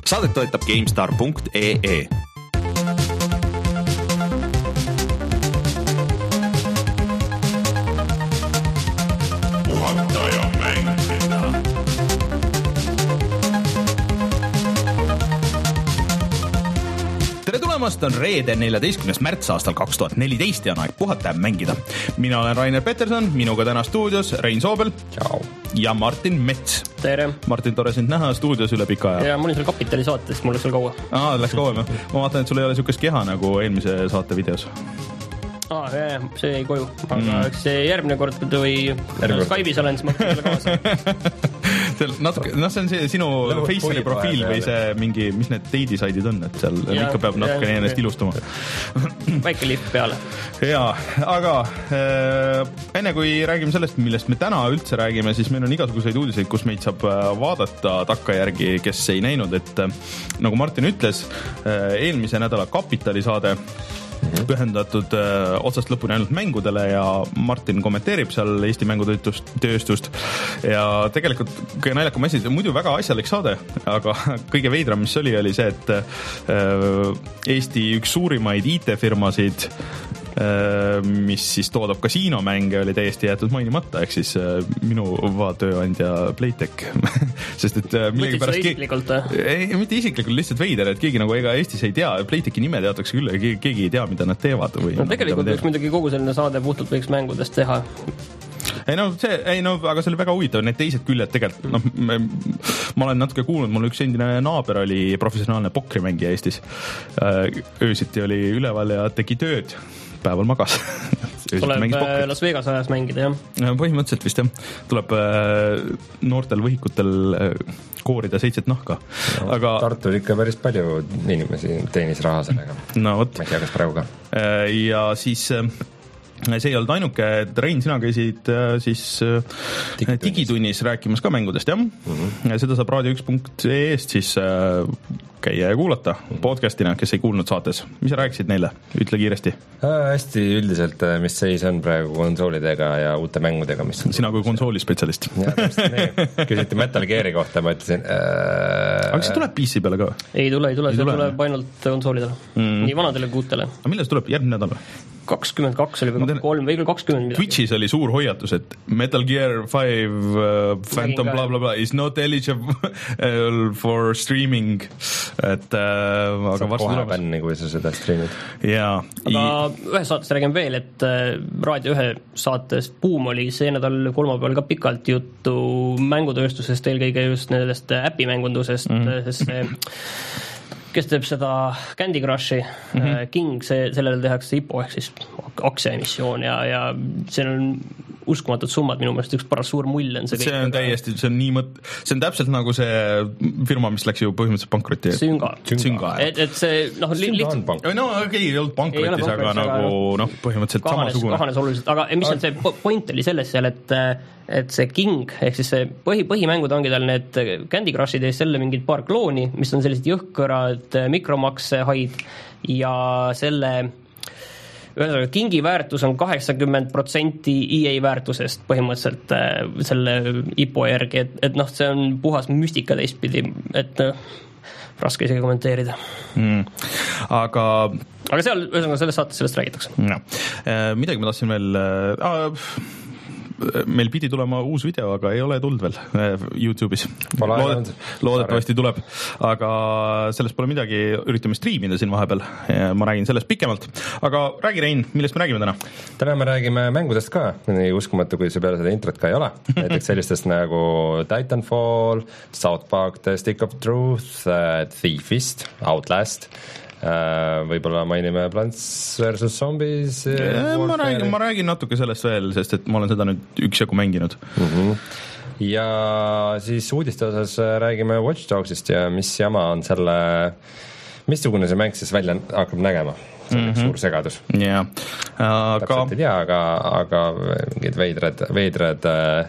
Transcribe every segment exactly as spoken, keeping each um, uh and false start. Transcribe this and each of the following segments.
Saadet toetab GameStar punkt ee. Tere tulemast, on reede neljateistkümnes märts aastal kaks tuhat neliteist ja on aeg puhata ja mängida. Mina olen Rainer Peterson, minuga täna stuudios Rein Soobel. Ciao. Ja Martin Mets. Tere. Martin, tore sind näha stuudios üle pika aja. Ja mul on seal Kapitali saatest, mul läks veel kaua. Aa, läks kaua. Ma vaatan, et sul ei ole niisugust keha nagu eelmise saate videos. Aa, jah, see jäi koju. Aga mm. see järgmine kord, kui Skype'is olen, siis ma võtan selle kaasa. Natuke, no see on see sinu Facebooki profiil või see mingi, mis need deidisaidid on, et seal ja, ikka peab natuke ja, ennast ilustama. Väike lipp peale. Jaa, aga äh, enne kui räägime sellest, millest me täna üldse räägime, siis meil on igasuguseid uudiseid, kus meid saab vaadata takkajärgi, kes ei näinud, et nagu Martin ütles, eelmise nädala Kapitali saade pühendatud öö, otsast lõpuni ainult mängudele ja Martin kommenteerib seal Eesti mängutööstust ja tegelikult kõige naljakam asi, muidu väga asjalik saade, aga kõige veidram, mis oli, oli see, et öö, Eesti üks suurimaid I T-firmasid, öö, mis siis toodab kasiinomänge, oli täiesti jäetud mainimata, ehk siis öö, minu tööandja Playtech sest et millegi pärast isiklikult, ei, mitte isiklikult, lihtsalt veider, et keegi nagu ega Eestis ei tea, Playtechi nime teatakse küll, keegi, keegi ei tea, mida nad teevad või no tegelikult võiks muidugi kogu selline saade puhtalt võiks mängudest teha. Ei no, see, ei no, aga see oli väga huvitav, need teised küljed tegelikult, noh, ma olen natuke kuulnud, mul üks endine naaber oli professionaalne pokrimängija Eestis. Öösiti oli üleval ja tegi tööd, päeval magas. Tuleb Las Vegas ajas mängida, jah? Põhimõtteliselt vist, jah. Tuleb noortel võhikutel koorida seitset nahka. No, aga Tartul ikka päris palju inimesi teenis raha sellega. No võt. Ma ei tea, kas praegu ka. Ja siis see ei olnud ainuke, et Rein, sina käisid siis digitunnis, digitunnis rääkimas ka mängudest, jah? Mm-hmm. Ja seda saab raadio üks punkt ee-st siis käia ja kuulata podcastina, kes ei kuulnud saates. Mis sa rääkisid neile? Ütle kiiresti. Äh, hästi üldiselt, mis seis on praegu konsoolidega ja uute mängudega, mis on... Sina kui konsoolispetsialist. Jah, täpselt nii. Küsiti Metal Geari kohta, ma ütlesin... Äh... Aga see tuleb P C peale ka? Ei tule, ei tule, ei see tule. Tuleb ainult konsoolidele. Mm. Nii vanadele kui uutele. Aga millest tuleb järgmine nädal? kakskümmend kaks oli või kolm või kakskümmend midagi. Twitchis oli suur hoiatus, et Metal Gear five uh, Phantom bla bla bla is not eligible for streaming. Et uh, aga vastu tuleb bänni, kui sa seda streamid. Jaa. Aga I... ühe saatest räägime veel, et raadio ühe saatest Boom oli see nädal kolmapäeval ka pikalt juttu mängutööstusest, eelkõige just nendest äpimängundusest, mm-hmm. sest see kes teeb seda Candy Crushi, mm-hmm. King, see, sellele tehakse I P O ehk siis aktsiaemissioon ja, ja see on uskumatud summad, minu meelest üks paras suur mull on see. See on täiesti, see on nii mõt-, see on täpselt nagu see firma, mis läks ju põhimõtteliselt pankrotti. Sünga. Sünga, et, et see, noh, lihtsalt... No okei, ei olnud pankrotis, ei aga nagu, noh, põhimõtteliselt kahanes, samasugune. Kahanes oluliselt, aga mis on see point oli selles seal, et, et see King, ehk siis see põhi, põhimängud ongi tal need Candy Crushid ja selle mingid paar klooni, mis on sellised jõhkõrad mikromaksehaid ja selle... Ühesõnaga, Kingi väärtus on kaheksakümmend protsenti E A väärtusest põhimõtteliselt selle I P O järgi, et, et noh, see on puhas müstika teistpidi, et raske isegi kommenteerida. Mm. Aga... Aga seal, ühesõnaga, selles saates sellest räägitakse. No. Midagi ma tahtsin veel... Äh, meil pidi tulema uus video, aga ei ole tulnud veel YouTube'is. Loodet, loodetavasti tuleb, aga sellest pole midagi, üritame striimida siin vahepeal. Ma räägin sellest pikemalt. Aga räägi, Rein, millest me räägime täna? Täna me räägime mängudest ka. Nii uskumatu, kui see peale seda introt ka ei ole. Näiteks sellistest nagu Titanfall, South Park, The Stick of Truth, Thiefist, Outlast, võib-olla mainime Plants versus Zombies. Ma räägin, ma räägin natuke sellest veel, sest et ma olen seda nüüd üksjagu mänginud. Mm-hmm. Ja siis uudiste osas räägime Watch Dogsist ja mis jama on selle, missugune see mäng siis välja hakkab nägema. See on mm-hmm. suur segadus. Yeah. Aga... Täpselt ei tea, aga, aga mingid veidrad, veidrad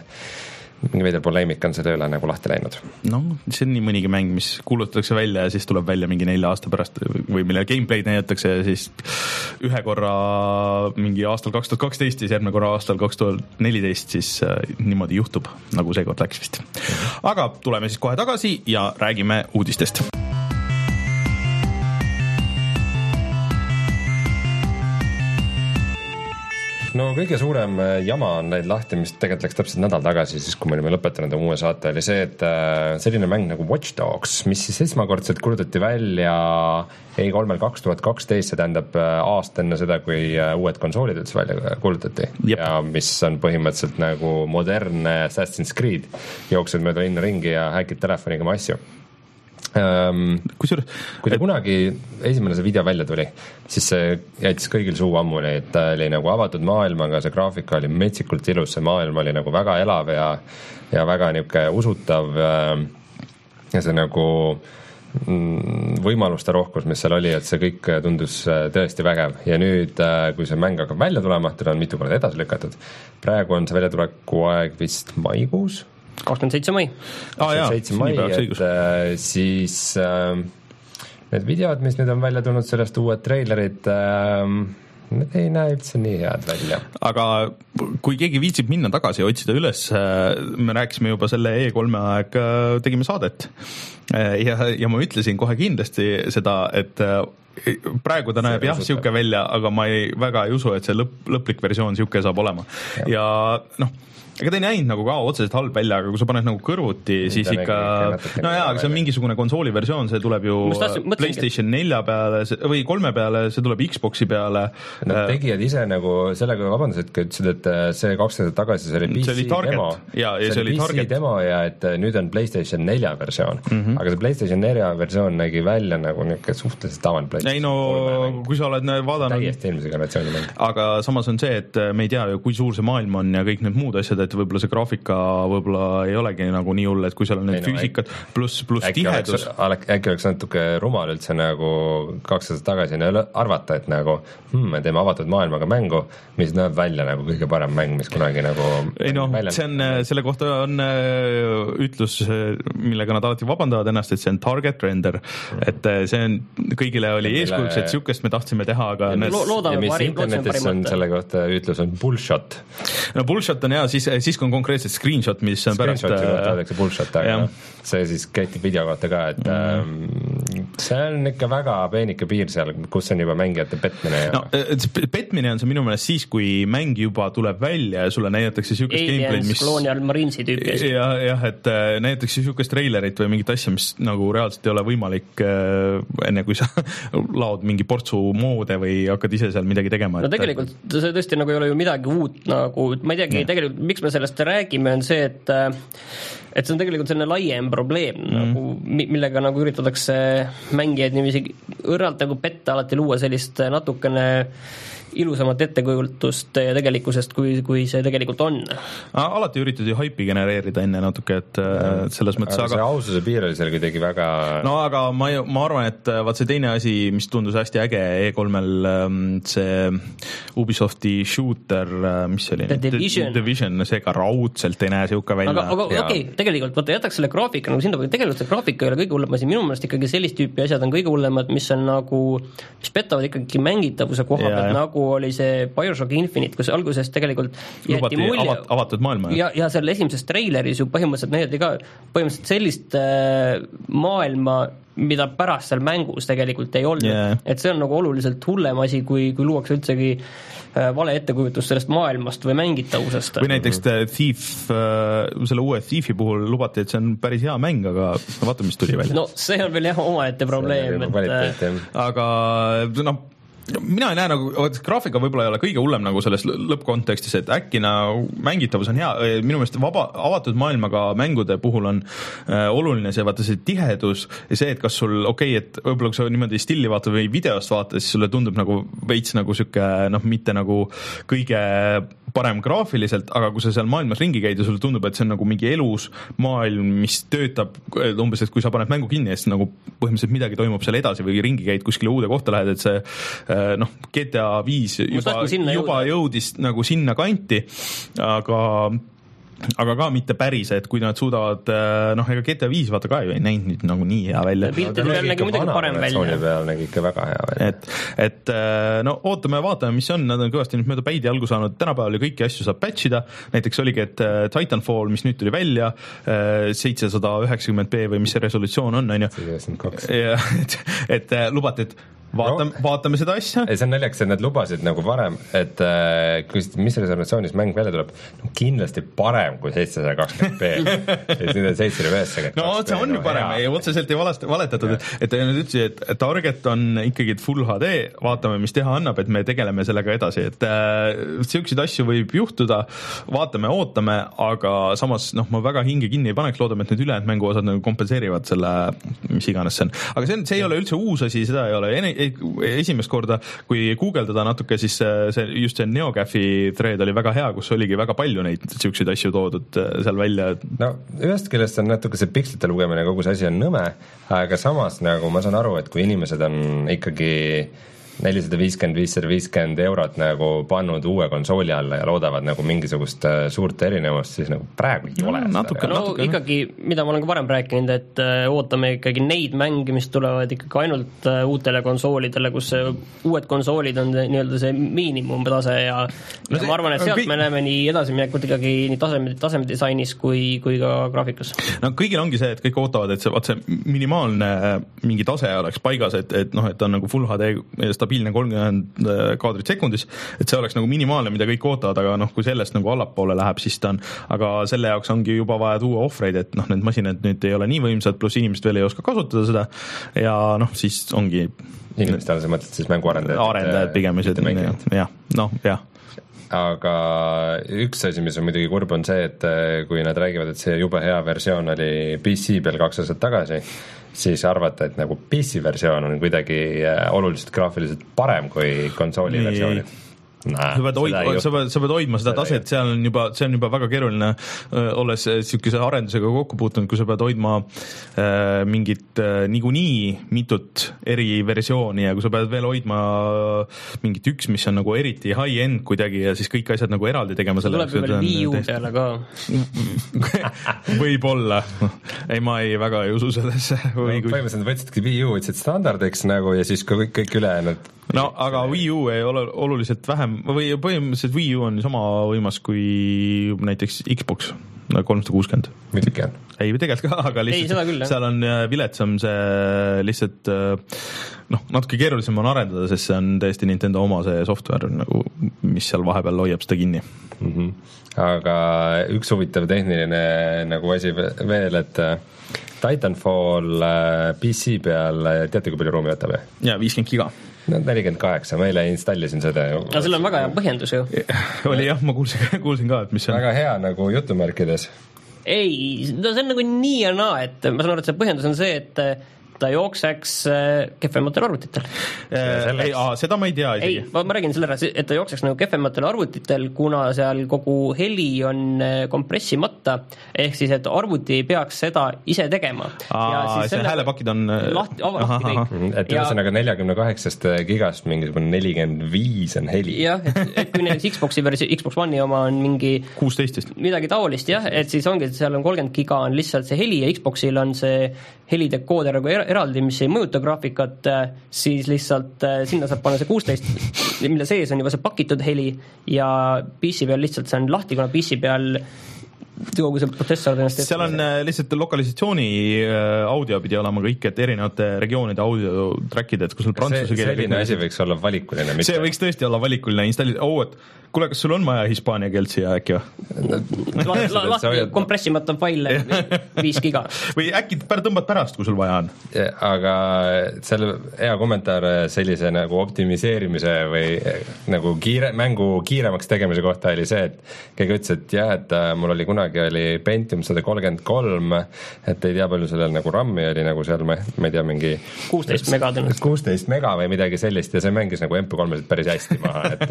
mingi veidel poleemik on see tööle nagu lahti läinud. No, see on nii mõnigi mäng, mis kuulutatakse välja ja siis tuleb välja mingi nelja aasta pärast või mille gameplay'd näidatakse ja siis ühe korra mingi aastal kaks tuhat kaksteist ja järgmine korra aastal kaks tuhat neliteist siis äh, niimoodi juhtub, nagu seekord läks vist. Aga tuleme siis kohe tagasi ja räägime uudistest. no kõige suurem jama on neid lahti, mis tegelikult läks täpselt nädal tagasi, siis kui me olime lõpetanud uue saate, oli see, et selline mäng nagu Watch Dogs, mis siis esmakordselt kuulutati välja E kolmel kaks tuhat kaksteist, see tähendab aasta enne seda, kui uued konsoolid üldse välja kuulutati. Jep. Ja mis on põhimõtteliselt nagu modernne Assassin's Creed, jooksed mööda linna ringi ja häkid telefoniga oma asju. Um, Kusjuures, kui ta et... kunagi esimene see video välja tuli, siis see jättis kõigil suu ammuli, et ta oli nagu avatud maailmaga, see graafika oli metsikult ilus, see maailm oli nagu väga elav ja, ja väga niisugune usutav ja see nagu võimaluste rohkus, mis seal oli, et see kõik tundus tõesti vägev ja nüüd, kui see mäng hakkab välja tulema, teda on mitu korda edasi lükatud, praegu on see väljatuleku aeg vist maikuus kakskümmend seitse mai. kakskümmend seitse mai, et äh, siis äh, need videod, mis nüüd on välja tulnud sellest uued treilerid, äh, need ei näe üldse nii head välja. Aga kui keegi viitsib minna tagasi ja otsida üles, me rääkisime juba selle E kolme aeg, tegime saadet ja, ja ma ütlesin kohe kindlasti seda, et praegu ta näeb jah siuke välja, aga ma ei, väga ei usu, et see lõpp, lõplik versioon siuke saab olema. Ja, ja noh, ega ta ei näinud nagu ka otseselt halb välja, aga kui sa paned nagu kõrvuti, siis ikka, no jaa, aga see on mingisugune konsooli versioon, see tuleb ju PlayStation nelja peale või kolme peale, see tuleb Xboxi peale. Nad tegijad ise nagu sellega vabandused, et ütlesid, et see kaks aastat tagasi see oli P C demo, ja, ja see oli P C demo ja et nüüd on PlayStation nelja versioon, mm -hmm. aga see PlayStation nelja versioon nägi välja nagu niisugune suhteliselt tavaline PlayStation. ei no, kui sa oled vaadanud täiesti eelmise generatsiooni mäng. Aga samas on see, et me ei tea ju, kui suur see maailm on ja kõik need muud asjad, et võib-olla see graafika võib-olla ei olegi nagu nii hull, et kui seal on need no, füüsikad pluss plus tihedus. Äkki oleks natuke rumal üldse nagu kaks aastat tagasi arvata, et nagu hmm, me teeme avatud maailmaga mängu, mis näeb välja nagu kõige parem mäng, mis kunagi nagu ei noh, see on, selle kohta on ütlus, millega nad alati vabandavad ennast, et see on target render, et see on, kõigile oli eeskujuks, et siukest me tahtsime teha, aga ja, loodame, ja mis parim, internetis on selle kohta ütlus on bullshot. No bullshot on jah, siis, siis kui on konkreetselt screenshot, mis on pärast screenshot bullshot, aga ja. See siis käitib video kohta ka, et mm. see on ikka väga peenike piir seal, kus on juba mängijate petmine ja... no, petmine on see minu meelest siis, kui mäng juba tuleb välja ja sulle näidatakse siukest gameplay'd, mis Colonial Marinesi tüüpi asi. Ja, jah, et näidatakse siukest trailerit või mingit asja, mis nagu reaalselt ei ole võimalik enne, kui sa laod mingi portsu moode või hakkad ise seal midagi tegema. No tegelikult see tõesti nagu ei ole ju midagi uut, nagu ma ei teagi, tegelikult miks me sellest räägime, on see, et et see on tegelikult selline laiem probleem, mm. nagu, millega nagu üritatakse mängijaid niiviisi õrralt nagu petta alati luua sellist natukene ilusamat ettekujutust ja tegelikkusest, kui, kui see tegelikult on. Alati üritad ju haipi genereerida enne natuke, et ja, selles mõttes... Aga see aga... aususe piir oli seal kuidagi väga... No aga ma, ma arvan, et vaat see teine asi, mis tundus hästi äge E kolmel, see Ubisofti shooter, mis see oli? The Division. The Division, see ka raudselt ei näe siuke välja. Aga, aga okei, okay, tegelikult, vaata jätaks selle graafika nagu sinna, tegelikult see graafika ei ole kõige hullem asi, minu meelest ikkagi sellist tüüpi asjad on kõige hullemad, mis on nagu, mis petavad ikkagi mängitavuse koha pealt, nagu oli see Bioshock Infinite, kus alguses tegelikult lubati mulje, avat, avatud maailma. Ja, ja seal esimeses treileris ju põhimõtteliselt näidati ka põhimõtteliselt sellist äh, maailma, mida pärast seal mängus tegelikult ei olnud. Yeah. Et see on nagu oluliselt hullem asi, kui, kui luuakse üldsegi äh, vale ettekujutus sellest maailmast või mängitavusest. Või näiteks Thief, äh, selle uue Thiefi puhul lubati, et see on päris hea mäng, aga no vaata, mis tuli välja. No see on veel jah omaette probleem. Et, aga noh, mina ei näe nagu, graafika võib-olla ei ole kõige hullem nagu selles lõppkontekstis, et äkki nagu mängitavus on hea, minu meelest vaba, avatud maailmaga mängude puhul on äh, oluline see, vaata see tihedus ja see, et kas sul, okei okay,, et võib-olla kui sa niimoodi stilli vaatad või videost vaatad, siis sulle tundub nagu veits nagu siuke, noh, mitte nagu kõige parem graafiliselt, aga kui sa seal maailmas ringi käid ja sulle tundub, et see on nagu mingi elus maailm, mis töötab umbes, et kui sa paned mängu kinni, siis nagu põhimõtteliselt midagi toimub seal edasi või ringi käid kuskile uude kohta lähed, et see noh, G T A viis juba, juba jõudis nagu sinna kanti, aga aga ka mitte päris, et kui nad suudavad, noh, ega G T A viis vaata ka ju ei näinud nüüd nagu nii hea välja. Piltide peal nägi muidugi parem välja. Peal nägi ikka väga hea välja. Et, et no ootame, vaatame, mis on, nad on kõvasti nüüd mööda päidi algu saanud, tänapäeval ju kõiki asju saab patchida, näiteks oligi, et Titanfall, mis nüüd tuli välja, seitsesada üheksakümmend p või mis see resolutsioon on, on ju. seitsekümmend kaks. Ja, et, et lubati, et vaatame no,, vaatame seda asja. ei, see on naljakas, et nad lubasid nagu varem, et äh, kui, mis reservatsioonis mäng välja tuleb, no kindlasti parem kui seitsesada kakskümmend p. et nüüd on seitsesada no see on ju parem, ei otseselt ei valest, valetatud, et, et nad ütlesid, et target on ikkagi full H D, vaatame, mis teha annab, et me tegeleme sellega edasi, et äh, siukseid asju võib juhtuda, vaatame, ootame, aga samas noh, ma väga hinge kinni ei paneks, loodame, et need ülejäänud mänguosad nagu kompenseerivad selle, mis iganes see on. aga see, on, see ei ole üldse uus asi, seda ei ole ene, esimest korda, kui guugeldada natuke, siis see, just see NeoGAFi thread oli väga hea, kus oligi väga palju neid siukseid asju toodud seal välja. No ühest küljest on natuke see pikslite lugemine, kogu see asi on nõme, aga samas nagu ma saan aru, et kui inimesed on ikkagi nelisada viiskümmend, viissada viiskümmend eurot nagu pannud uue konsooli alla ja loodavad nagu mingisugust suurt erinevust, siis nagu praegu ei ole no, natuke, no natuke, ikkagi, mida ma olen ka varem rääkinud, et uh, ootame ikkagi neid mänge, mis tulevad ikkagi ainult uh, uutele konsoolidele, kus uh, uued konsoolid on nii-öelda see miinimumtase ja, no ja see, ma arvan, et sealt kõik... me näeme nii edasiminekut ikkagi nii taseme, tasemedisainis kui, kui ka graafikas. No kõigil ongi see, et kõik ootavad, et see, vaat see minimaalne mingi tase oleks paigas, et, et noh, et on nagu full H D stabiilne kolmkümmend kaadrit sekundis, et see oleks nagu minimaalne, mida kõik ootavad, aga noh, kui sellest nagu allapoole läheb, siis ta on, aga selle jaoks ongi juba vaja tuua ohvreid, et noh, need masinad nüüd ei ole nii võimsad, pluss inimesed veel ei oska kasutada seda ja noh, siis ongi inimestele sa mõtled siis mänguarendajad? Arendajad pigem, jah, noh, jah. Aga üks asi, mis on muidugi kurb, on see, et kui nad räägivad, et see jube hea versioon oli P C peal kaks aastat tagasi, siis arvata, et nagu P C versioon on kuidagi oluliselt graafiliselt parem kui konsooli versioonid. Nah, sa, pead hoidma, sa, pead, sa pead hoidma seda, seda taset, seal on juba, see on juba väga keeruline, olles niisuguse arendusega kokku puutunud, kui sa pead hoidma äh, mingit äh, niikuinii mitut eri versiooni ja kui sa pead veel hoidma mingit üks, mis on nagu eriti high-end kuidagi ja siis kõik asjad nagu eraldi tegema selle tuleb veel Wii U peale ka võib-olla ei, ma ei väga ei usu sellesse või kui... põhimõtteliselt võtsidki Wii U, võtsid standardiks nagu ja siis kõik, kõik ülejäänud no aga Wii U ei ole oluliselt vähem või põhimõtteliselt Wii U on sama võimas kui näiteks Xbox kolmsada kuuskümmend. Muidugi on. Ei, tegelikult ka, aga lihtsalt ei, küll, seal on viletsam see lihtsalt noh, natuke keerulisem on arendada, sest see on täiesti Nintendo oma see software, nagu, mis seal vahepeal hoiab seda kinni. Mm-hmm. Aga üks huvitav tehniline nagu asi veel, et Titanfall P C peal, teate kui palju ruumi võtab? Jaa, viiskümmend giga. No nelikümmend kaheksa, ma eile installisin seda. No seal on väga hea põhjendus ju. Oli jah, ma kuulsin, kuulsin ka, et mis on. Väga hea nagu jutumärkides. Ei, no see on nagu nii ja naa, et ma saan aru, et see põhjendus on see, et ta jookseks kehvematel arvutitel. Ei, aa, seda ma ei tea isegi. Ei, ma, ma räägin selle ära, et ta jookseks nagu kehvematel arvutitel, kuna seal kogu heli on kompressimata, ehk siis, et arvuti ei peaks seda ise tegema. Aa, see selle... häälepakid on lahti, lahti kõik. Et ühesõnaga neljakümne kaheksast gigast mingisugune nelikümmend viis on heli. Jah, et, et kui näiteks Xboxi versi, Xbox One'i oma on mingi kuusteist midagi taolist, jah, et siis ongi, et seal on kolmkümmend giga on lihtsalt see heli ja Xboxil on see helidekooder nagu eraldi, mis ei mõjuta graafikat, siis lihtsalt sinna saab panna see kuusteist, mille sees on juba see pakitud heli ja P C peal lihtsalt see on lahti, kuna P C peal kogu see protsessor ennast seal on lihtsalt lokalisatsiooni audio pidi olema kõik, et erinevate regioonide audio trackid, et kui sul prantsuse keele selline asi võiks olla valikuline mitte. see võiks tõesti olla valikuline installida, oo, et kuule, kas sul on vaja hispaania keelt siia äkki või? lahti kompressimata faile viis giga või äkki tõmbad pärast, kui sul vaja on. Aga selle hea kommentaar sellise nagu optimiseerimise või nagu kiire, mängu kiiremaks tegemise kohta oli see, et keegi ütles, et jah, et mul oli kunagi oli Pentium sada kolmkümmend kolm, et ei tea palju sellel nagu RAM-i oli nagu seal, ma ei tea, mingi kuusteist mega tõenäoliselt. kuusteist mega või midagi sellist ja see mängis nagu M P kolmesid päris hästi maha, et,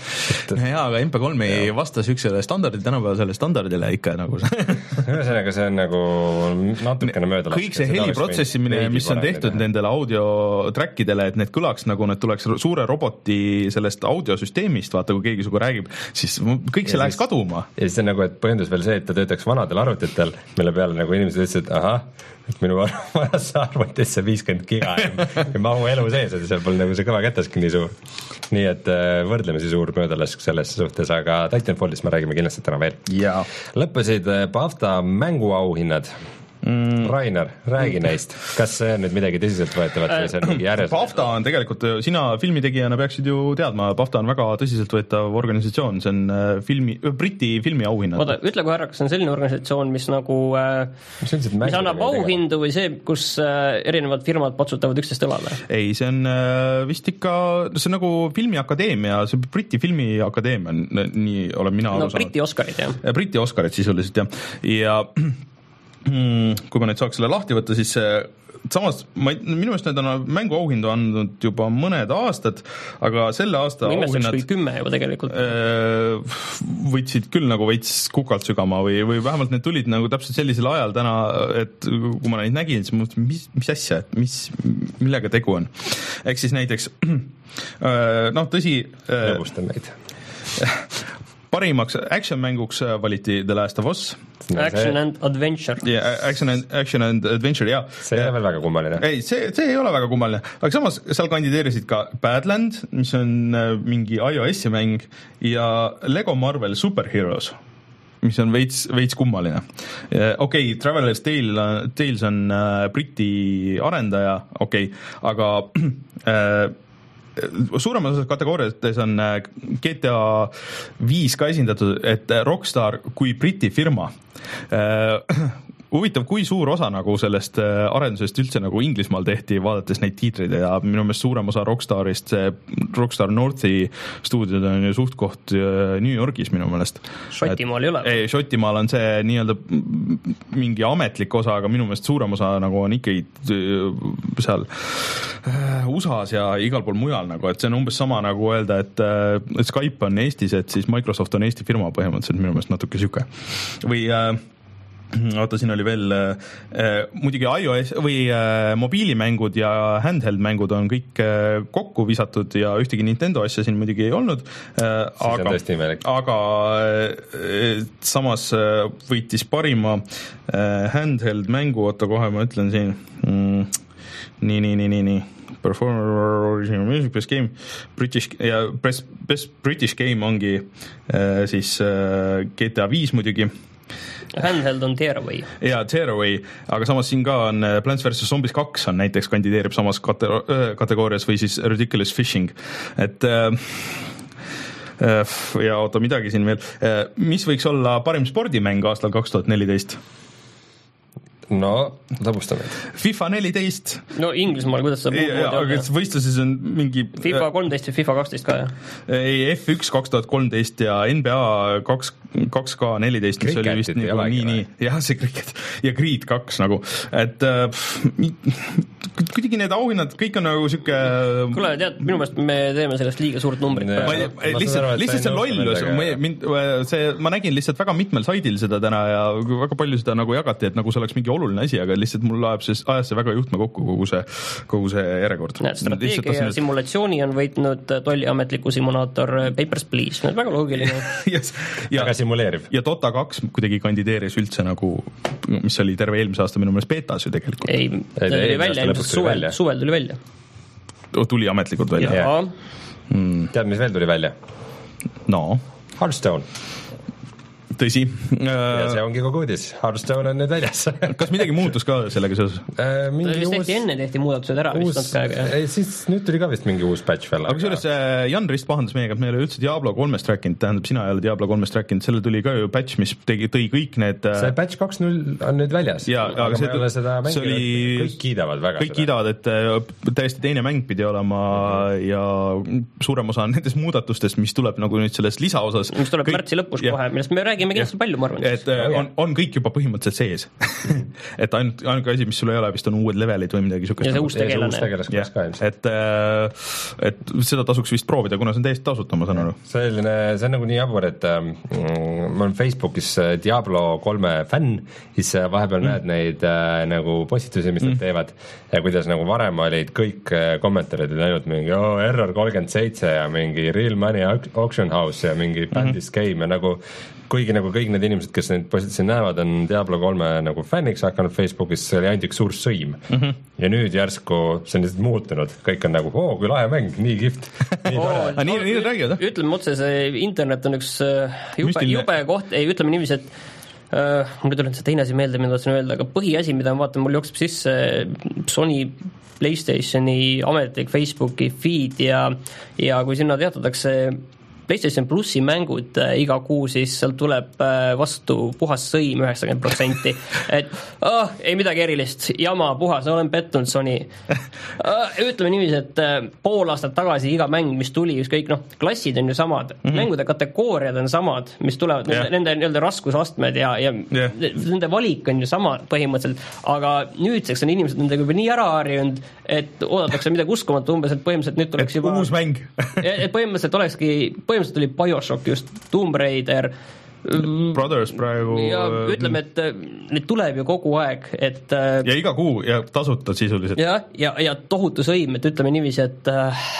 et jaa, aga M P kolm ei vasta sükksele standardile, tänapäevasele standardile ikka nagu ühesõnaga see on nagu natukene mööda kõik see heliprotsessimine, mis on tehtud nendele audio trackidele, et need kõlaks nagu need tuleks suure roboti sellest audiosüsteemist, vaata kui keegi suga räägib, siis kõik see ja läheks siis, kaduma. Ja siis on nagu, et põhjendus veel see, et ta töötaks vanadel arvutitel, mille peale nagu inimesed ütlesid, et ahah, et minu vanasse arvutisse viiskümmend giga ja mahu elu sees, et seal pole nagu see kõva käteski nii suur. Nii et võrdlemisi suur möödalask selles suhtes, aga Titanfallist me räägime kindlasti täna veel. Ja. Lõppesid BAFTA mänguauhinnad mm. Rainer, räägi neist, kas see on nüüd midagi tõsiseltvõetavat või see on mingi järjest? BAFTA on tegelikult, sina filmitegijana peaksid ju teadma, BAFTA on väga tõsiseltvõetav organisatsioon, see on filmi, Briti filmiauhinnad. oota, ütle kohe ära, kas see on selline organisatsioon, mis nagu mis, mis annab auhindu või see, kus erinevad firmad patsutavad üksteist õlale? ei, see on vist ikka, see on nagu filmiakadeemia, see Briti filmiakadeemia, nii olen mina aru no, saanud. Briti Oscarid, jah. Briti Oscarid sisuliselt, jah. Ja kui ma nüüd saaks selle lahti võtta, siis samas, ma, minu meelest need on mänguauhindu andnud juba mõned aastad, aga selle aasta ma auhinnad kui kümme juba tegelikult. Võtsid küll nagu veits kukalt sügama või, või vähemalt need tulid nagu täpselt sellisel ajal täna, et kui ma neid nägin, siis ma mõtlesin, mis, mis asja, et mis, millega tegu on. Ehk siis näiteks, noh, tõsi lõbustan meid. Parimaks action-mänguks valiti The Last of Us. Action and Adventure. Yeah, action and, action and Adventure, jah. See ei ole veel väga kummaline. Ei, see, see ei ole väga kummaline. Aga samas seal kandideerisid ka Badland, mis on mingi iOS-i mäng, ja Lego Marvel Superheroes, mis on veits, veits kummaline. Okei, okay, Traveler's Tale, Tales on äh, Briti arendaja, okei, okay, aga äh, suuremas osas kategooriates on G T A viis ka esindatud, et Rockstar kui Briti firma. Huvitav, kui suur osa nagu sellest arendusest üldse nagu Inglismaal tehti, vaadates neid tiitreid ja minu meelest suurem osa Rockstarist, Rockstar Northi stuudiod on ju suht koht New Yorgis minu meelest. Šotimaal ei ole? Ei, Šotimaal on see nii-öelda mingi ametlik osa, aga minu meelest suurem osa nagu on ikkagi seal U S A-s ja igal pool mujal nagu, et see on umbes sama nagu öelda, et, et Skype on Eestis, et siis Microsoft on Eesti firma põhimõtteliselt minu meelest natuke süke. Või oota, siin oli veel äh, muidugi iOS või äh, mobiilimängud ja handheld-mängud on kõik äh, kokku visatud ja ühtegi Nintendo asja siin muidugi ei olnud äh,. aga, aga äh, samas äh, võitis parima äh, handheld-mängu, oota kohe ma ütlen siin mm, nii, nii, nii, nii, nii Performer Original Music Best Game British ja Best, Best British Game ongi äh, siis äh, G T A viis muidugi. Handheld on Tearaway. Jaa, Tearaway, aga samas siin ka on Plants versus. Zombies kaks on näiteks kandideerib samas kate- kategoorias või siis Ridiculous Fishing. Et äh, ja oota midagi siin veel. Mis võiks olla parim spordimäng aastal kaks tuhat neliteist? No, lõbustame. FIFA neliteist. No Inglismaal, kuidas saab ja, aga võistluses on mingi FIFA kolmteist ja FIFA kaksteist ka, jah? Ei, F üks kaks tuhat kolmteist ja N B A kaks K neliteist, mis oli vist nagu nii, nii. Jah, see kriket. Ja Creed kaks nagu. Et kuidagi need auhinnad, kõik on nagu siuke Kule, tead, minu meelest me teeme sellest liiga suurt numbrit. Lihtsalt, lihtsalt see lollus, see, ma nägin lihtsalt väga mitmel saidil seda täna ja väga palju seda nagu jagati, et nagu see oleks mingi oluline asi, aga lihtsalt mul ajab see, ajas see väga juhtme kokku kogu see, kogu see järjekord. Strateegia ja simulatsiooni on võitnud tolliametliku simulaator Papers, Please, need väga loogiline. yes. ja, väga simuleeriv. Ja Dota kaks kuidagi kandideeris üldse nagu, mis oli terve eelmise aasta minu meelest betas ju tegelikult. Ei, ta tuli välja, ilmselt suvel, suvel tuli välja. Tuli ametlikult välja? Ja. Mm. Tead, mis veel tuli välja? No. Hearthstone. Tõsi. Ja see ongi kogu uudis. Hearthstone on nüüd väljas. Kas midagi muutus ka sellega seoses? Äh, mingi uus... tehti enne tehti muudatused ära uus... vist käega. Ei, siis nüüd tuli ka vist mingi uus patch veel. Aga kusjuures Jan Rist pahandas meiega, et me ei ole üldse Diablo kolmest rääkinud, tähendab, sina ei ole Diablo kolmest rääkinud, selle tuli ka ju patch, mis tegi, tõi kõik need see patch kaks null on nüüd väljas. Ja, aga, aga see, me ei ole seda mänginud, oli... kõik kiidavad väga kõik seda. Kiidavad, et täiesti teine mäng pidi olema ja suurem osa nendest muudatustest, mis tuleb nagu nüüd selles lisaosas. Mis tuleb kõik... märtsi lõpus kohe, millest me räägime kindlasti palju, ma arvan. Et on, on kõik juba põhimõtteliselt sees. et ainult, ainult asi, mis sul ei ole, vist on uued levelid või midagi sukest. Ja see uus tegelane. Et, et seda tasuks vist proovida, kuna see on täiesti tasuta, ma saan aru. Selline, see on nagu nii jabur, et ähm, ma olen Facebookis Diablo kolme fänn, siis vahepeal mm. näed neid äh, nagu postitusi, mis mm. nad teevad ja kuidas nagu varem olid kõik äh, kommentaarid ainult mingi oh, Error kolmkümmend seitse ja mingi Real Money Auction House ja mingi Bandis mm-hmm. Game ja nagu kuigi nagu kõik need inimesed, kes neid positsioone näevad, on Diablo kolme nagu fänniks hakanud Facebookis, see oli ainult üks suur sõim. Mm-hmm. Ja nüüd järsku see on lihtsalt muutunud. Kõik on nagu, oo, kui lahe mäng, nii kihvt. Nii oh, no, nii, nii räägivad, ütleme otse, see internet on üks jube, jube koht, ei, ütleme niiviisi, et Uh, mul ei tulnud see teine asi meelde, mida tahtsin öelda, aga põhiasi, mida ma vaatan, mul jookseb sisse Sony PlayStationi ametlik Facebooki feed ja, ja kui sinna teatatakse PlayStation plussi mängud äh, iga kuu, siis seal tuleb äh, vastu puhas sõim üheksakümmend protsenti, et oh, ei midagi erilist, jama, puhas, olen pettunud Sony. Uh, ütleme niiviisi, et äh, pool aastat tagasi iga mäng, mis tuli, ükskõik, noh, klassid on ju samad, mm-hmm. mängude kategooriad on samad, mis tulevad, yeah. nende, nende nii-öelda raskusastmed ja, ja yeah. nende valik on ju sama põhimõtteliselt, aga nüüdseks on inimesed nendega juba nii ära harjunud, et oodatakse midagi uskumatu umbes, et põhimõtteliselt nüüd tuleks juba uus mäng et põhimõtteliselt olekski, põhimõtteliselt oli BioShock just, Tomb Raider Brothers praegu ja ütleme, et neid tuleb ju kogu aeg, et ja iga kuu ja tasuta sisuliselt ja, ja, ja tohutu sõim, et ütleme niiviisi, et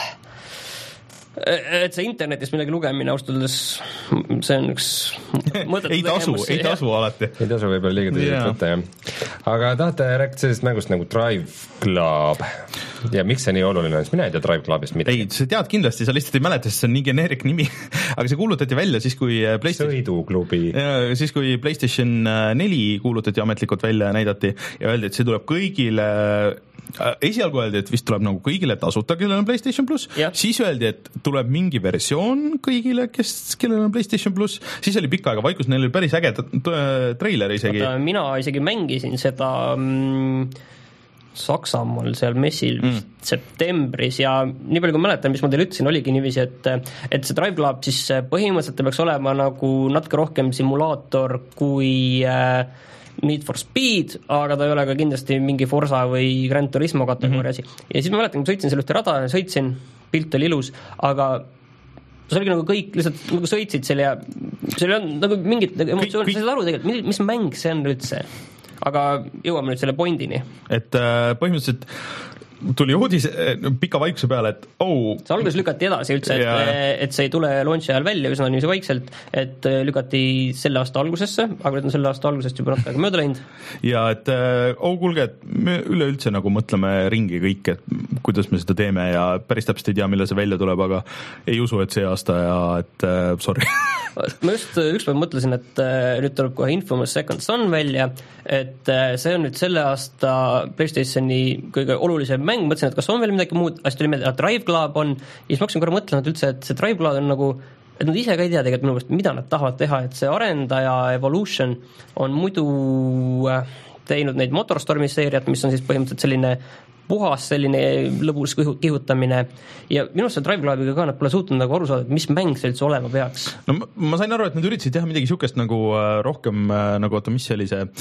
et see internetis millegi lugemine austaldes, see on üks ei tasu, ei tasu alati. Ei tasu võib-olla liiga tõsiselt võtta, jah. Aga tahate rääkida sellisest mängust nagu Drive Club ja miks see nii oluline on, siis mina ei tea Drive Clubist midagi. Ei, sa tead kindlasti, sa lihtsalt ei mäleta, sest see on nii generic nimi, aga see kuulutati välja siis, kui PlayStation sõiduklubi. Siis, kui PlayStation neli kuulutati ametlikult välja ja näidati ja öeldi, et see tuleb kõigile esialgu öeldi, et vist tuleb nagu kõigile tasuta, kellel on PlayStation pluss, siis öeldi, et tuleb mingi versioon kõigile, kes, kellel on PlayStation pluss, siis oli pikka aega vaikus, neil oli päris äge treiler isegi. Mina isegi mängisin seda mm, Saksamaal seal messil mm. septembris ja nii palju kui mäletan, mis ma teile ütlesin, oligi niiviisi, et, et see Drive Club siis põhimõtteliselt peaks olema nagu natuke rohkem simulaator kui äh, Need for Speed, aga ta ei ole ka kindlasti mingi Forza või Gran Turismo kategooria asi. Mm-hmm. Ja siis ma mäletan, kui sõitsin selle ühte rada ja sõitsin, pilt oli ilus, aga see oligi nagu kõik lihtsalt nagu sõitsid selle ja seal on nagu mingid emotsioonid, sa saad aru tegelikult, mis mäng see on üldse. Aga jõuame nüüd selle pointini. Et äh, põhimõtteliselt tuli uudis pika vaikuse peale, et oh. see alguses lükati edasi üldse, et, et see ei tule launchi ajal välja üsna niiviisi vaikselt, et lükati selle aasta algusesse, aga nüüd on selle aasta algusest juba natuke mööda läinud. Ja et oh kuulge, et me üleüldse nagu mõtleme ringi kõik, et kuidas me seda teeme ja päris täpselt ei tea, millal see välja tuleb, aga ei usu, et see aasta ja et uh, sorry. ma just ükspäev mõtlesin, et nüüd tuleb kohe Infamous Second Son välja, et see on nüüd selle aasta PlayStationi kõige olulisem mäng, mõtlesin, et kas on veel midagi muud, asja tuli meelde, et Drive Club on, ja siis ma hakkasin korra mõtlenud üldse, et see Drive Club on nagu, et nad ise ka ei tea tegelikult minu meelest, mida nad tahavad teha, et see arendaja Evolution on muidu teinud neid Motorstormi seeriat, mis on siis põhimõtteliselt selline puhas selline lõbus kihutamine ja minu arust see Drive Clubiga ka nad pole suutnud nagu aru saada, et mis mäng see üldse olema peaks. No ma, ma sain aru, et nad üritasid teha midagi sihukest nagu rohkem nagu, oota, mis see oli see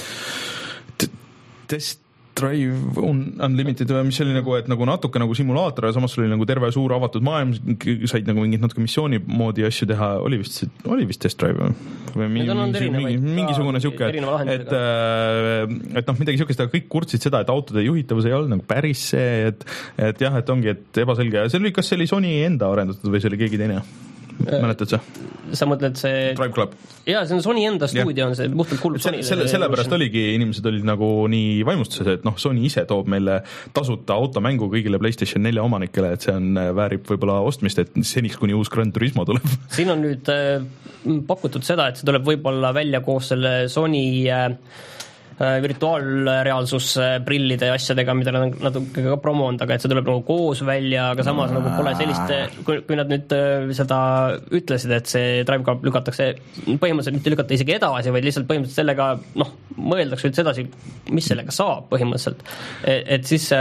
test Drive Unlimited või mis oli nagu, et nagu natuke nagu simulaator ja samas oli nagu terve suur avatud maailm, said nagu mingit natuke missiooni moodi asju teha, oli vist, oli vist Test Drive või mingi, mingi, mingisugune siuke, et, et noh, midagi siukest, aga kõik kurtsid seda, et autode juhitavus ei olnud nagu päris see, et, et jah, et ongi, et ebaselge ja see oli, kas see oli Sony enda arendatud või see oli keegi teine? Mäletad sa? Sa mõtled see Drive Club? Jaa, see on Sony enda stuudio, on see puhtalt kuulub Sony. Selle, sellepärast oligi, inimesed olid nagu nii vaimustuses, et noh, Sony ise toob meile tasuta automängu kõigile PlayStation nelja omanikele, et see on, väärib võib-olla ostmist, et seniks kuni uus Gran Turismo tuleb. Siin on nüüd äh, pakutud seda, et see tuleb võib-olla välja koos selle Sony äh, virtuaalreaalsus prillide ja asjadega, mida nad natuke ka promoond, aga et see tuleb nagu koos välja, aga samas no, nagu pole sellist, kui, kui nad nüüd seda ütlesid, et see Drive Club lükatakse, põhimõtteliselt mitte lükata isegi edasi, vaid lihtsalt põhimõtteliselt sellega, noh, mõeldakse üldse edasi, mis sellega saab põhimõtteliselt, et, et siis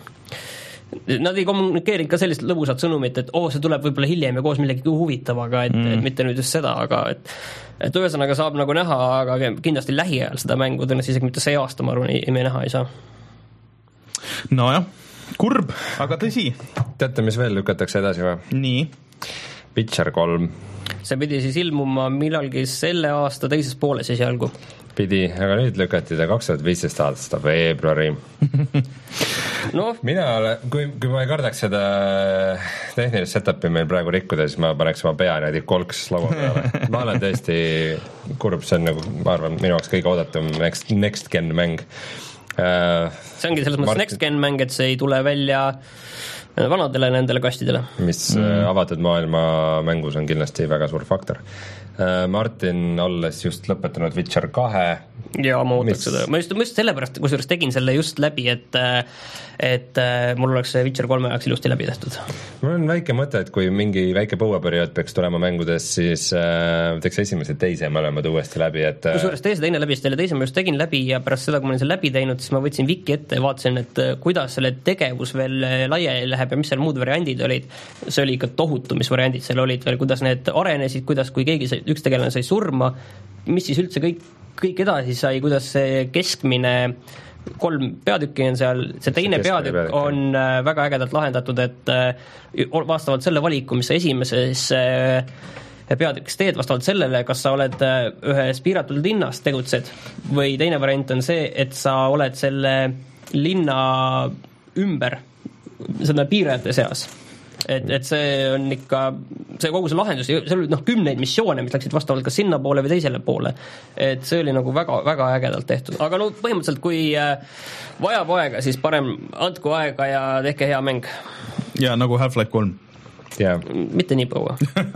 nad ei kommunikeerinud ka sellist lõbusat sõnumit, et oo, oh, see tuleb võib-olla hiljem ja koos millegi huvitavaga, et, mm. et mitte nüüd just seda, aga et, et ühesõnaga saab nagu näha, aga kindlasti lähiajal seda mängu, tõenäoliselt isegi mitte see aasta, ma arvan, ei, me näha ei saa. Nojah, kurb, aga tõsi. Teate, mis veel lükatakse edasi või? Nii. Witcher kolm. See pidi siis ilmuma millalgi selle aasta teises pooles esialgu. Pidi, aga nüüd lükati ta kaks tuhat viisteist aasta veebruari. no. Mina ole, kui, kui ma ei kardaks seda tehnilist setupi meil praegu rikkuda, siis ma paneks oma pea näidi kolks laua peale. Ma olen tõesti kurb, see on nagu, ma arvan, minu jaoks kõige oodatum next, next gen mäng. See ongi selles mõttes Mart... next gen mäng, et see ei tule välja vanadele nendele kastidele. Mis mm. avatud maailma mängus on kindlasti väga suur faktor. Martin, olles just lõpetanud Witcher kahe. Ja ma ootaks mis... seda, ma just, ma just sellepärast, kusjuures tegin selle just läbi, et et mul oleks Witcher kolme ajaks ilusti läbi tehtud. Mul on väike mõte, et kui mingi väike põuaperiood peaks tulema mängudes, siis äh, teeks esimese teise mõlemad uuesti läbi, et kusjuures teise teine läbi, sest teile teise ma just tegin läbi ja pärast seda, kui ma olin selle läbi teinud, siis ma võtsin Viki ette ja vaatasin, et kuidas selle tegevus veel laiali läheb ja mis seal muud variandid olid. See oli ikka tohutu, mis variandid seal olid veel, kuidas need arenesid, kuidas kui keegi sai, üks tegelane sai surma, mis siis üldse kõik, kõik edasi sai, kuidas see keskmine kolm peatükki on seal, see teine see peatükk peatükk on väga ägedalt lahendatud, et vastavalt selle valiku, mis sa esimeses peatükis teed, vastavalt sellele, kas sa oled ühes piiratud linnas tegutsed või teine variant on see, et sa oled selle linna ümber, selle piirajate seas. Et, et see on ikka, see kogu see lahendus, see oli noh, kümneid missioone, mis läksid vastavalt kas sinna poole või teisele poole. Et see oli nagu väga, väga ägedalt tehtud. Aga no põhimõtteliselt, kui vajab aega, siis parem andku aega ja tehke hea mäng. Ja nagu Half-Life kolm. Yeah. Mitte nii põua.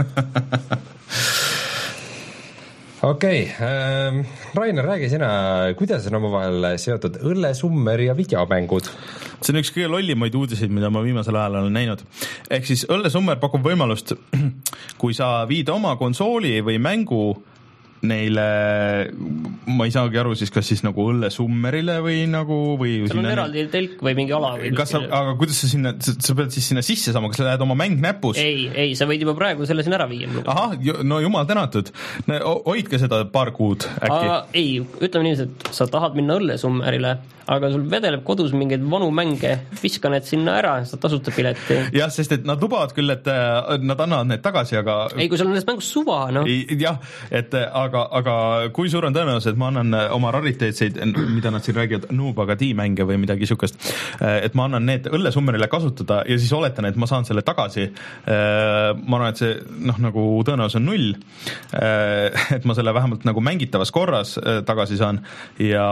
Okei, okay, ähm, Rainer, räägi sina, kuidas on omavahel seotud õllesummer ja videomängud? See on üks kõige lollimaid uudiseid, mida ma viimasel ajal olen näinud. Ehk siis õllesummer pakub võimalust, kui sa viid oma konsooli või mängu neile, ma ei saagi aru siis, kas siis nagu õllesummerile või nagu või seal on eraldi telk või mingi ala või kas sa, aga kuidas sa sinna, sa pead siis sinna sisse saama, kas sa lähed oma mäng näpus? Ei, ei, sa võid juba praegu selle sinna ära viia. Ahah, no jumal tänatud. Hoidke seda paar kuud äkki. Aga ei, ütleme nii, et sa tahad minna õllesummerile, aga sul vedeleb kodus mingeid vanu mänge, viska need sinna ära, sa tasuta pileti. Jah, sest et nad lubavad küll, et nad annavad need tagasi, aga ei, kui sul on nendest mängus suva, no. Jah, et aga, aga kui suur on tõenäosus, et ma annan oma rariteetseid, mida nad siin räägivad, Noob-Agadi mänge või midagi sükast, et ma annan need õllesummerile kasutada ja siis oletan, et ma saan selle tagasi. Ma arvan, et see noh, nagu tõenäosus on null, et ma selle vähemalt nagu mängitavas korras tagasi saan ja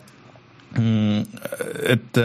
et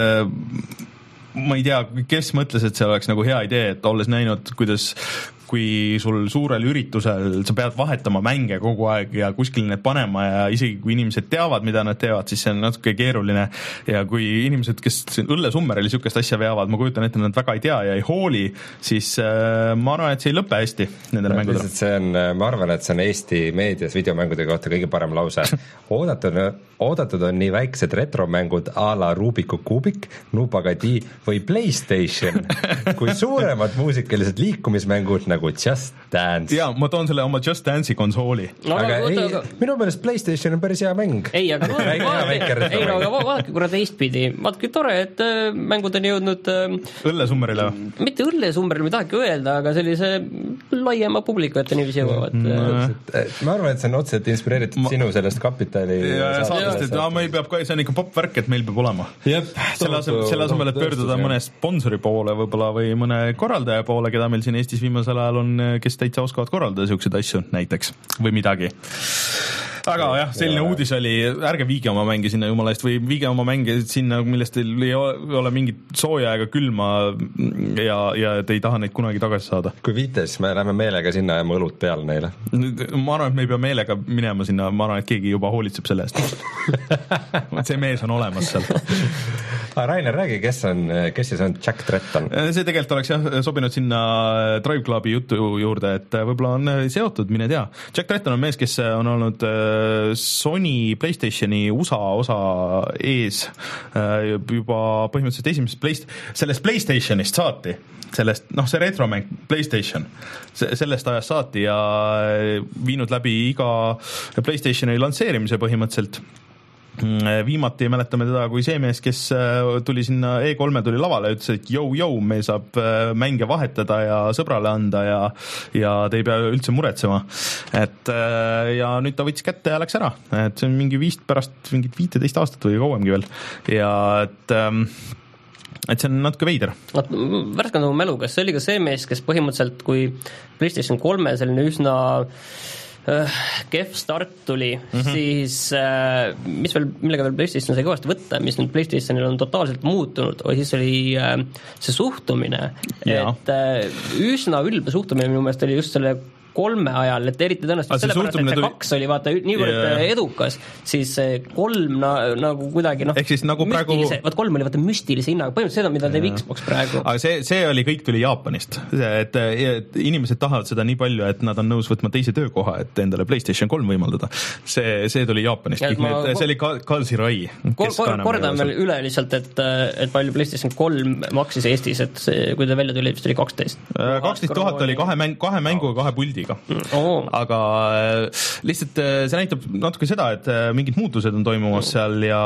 ma ei tea, kes mõtles, et see oleks nagu hea idee, et olles näinud, kuidas kui sul suurel üritusel sa pead vahetama mänge kogu aeg ja kuskil need panema ja isegi kui inimesed teavad, mida nad teevad, siis see on natuke keeruline ja kui inimesed, kes õllesummeril niisugust asja veavad, ma kujutan ette, nad väga ei tea ja ei hooli, siis äh, ma arvan, et see ei lõpe hästi nendele mängudele. See on, ma arvan, et see on Eesti meedias videomängude kohta kõige parem lause. Oodatud, oodatud on nii väiksed retromängud a la Rubiku Kubik, Noob-Agadi või PlayStation kui suuremad muusikalised liikumismängud nagu Just Dance. Jaa, ma toon selle oma Just Dance'i konsooli. No, aga ei, aga... minu meelest PlayStation on päris hea mäng. Ei, aga vaadake, ei, no, aga vaadake korra teistpidi. Vaadake tore, et mängud on jõudnud õllesummerile. Mitte õllesummerile, ma tahaki öelda, aga sellise laiema publiku, et niiviisi jõuavad. Ma arvan, et see on otseselt inspireeritud ma... sinu sellest Kapitali ja, ja saatest, et meil peab, see on ikka popvärk, et meil peab olema. Jep, selle asemel, et pöörduda mõne sponsori poole võib-olla või mõne korraldaja poole, keda meil siin Eestis viimasel ajal on, kes täitsa oskavad korraldada niisuguseid asju näiteks või midagi. Aga jah, selline ja. Uudis oli, ärge viige oma mänge sinna jumala eest või viige oma mänge sinna, millest teil ei ole mingit sooja ega külma ja, ja te ei taha neid kunagi tagasi saada. Kui viites, me läheme meelega sinna ja ma õlut peale neile. Ma arvan, et me ei pea meelega minema sinna, ma arvan, et keegi juba hoolitseb selle eest. See mees on olemas seal. Rainer, räägi, kes on, kes siis on Jack Tretton? See tegelikult oleks jah, sobinud sinna Drive Clubi jutu juurde, et võib-olla on seotud, mine tea. Jack Tretton on mees, kes on olnud Sony PlayStationi U S A osa ees juba põhimõtteliselt esimesest Playst- sellest PlayStationist saati, sellest, noh see retromäng PlayStation, sellest ajast saati ja viinud läbi iga PlayStationi lansseerimise põhimõtteliselt. Viimati mäletame teda kui see mees, kes tuli sinna E kolme tuli lavale ja ütles, et jõu, jõu, me saab mänge vahetada ja sõbrale anda ja, ja te ei pea üldse muretsema. Et, ja nüüd ta võttis kätte ja läks ära. Et see on mingi viist pärast mingit viiteist aastat või kauemgi veel. Ja et, et see on natuke veider. Värskand oma mälu, kas see oli ka see mees, kes põhimõtteliselt kui PlayStation kolme selline üsna kehv start tuli mm, -hmm. siis äh, mis veel, millega veel PlayStation sai kõvasti võtta, mis nüüd PlayStationil on totaalselt muutunud, siis oli äh, see suhtumine, et äh, üsna ülbe suhtumine minu meelest oli just selle kolme ajal, et eriti tõenäoliselt sellepärast, et see tuli... kaks oli vaata niivõrd yeah. edukas, siis kolm na, nagu kuidagi noh, nagu praegu... vaat kolm oli vaata müstilise hinnaga, põhimõtteliselt seda, mida teeb yeah. Xbox praegu. Aga see, see oli, kõik tuli Jaapanist, et, et inimesed tahavad seda nii palju, et nad on nõus võtma teise töökoha, et endale PlayStation kolm võimaldada. See, see tuli Jaapanist, ja, ma... need, see oli Kalsi Rai. Kor, kor, kordan veel üle lihtsalt, et, et palju PlayStation kolm maksis Eestis, et see, kui ta välja tuli, vist oli kaksteist. kaksteist tuhat oli kahe, mäng, kahe mängu ja kahe puldiga. Oh. Aga lihtsalt see näitab natuke seda, et mingid muutused on toimumas seal ja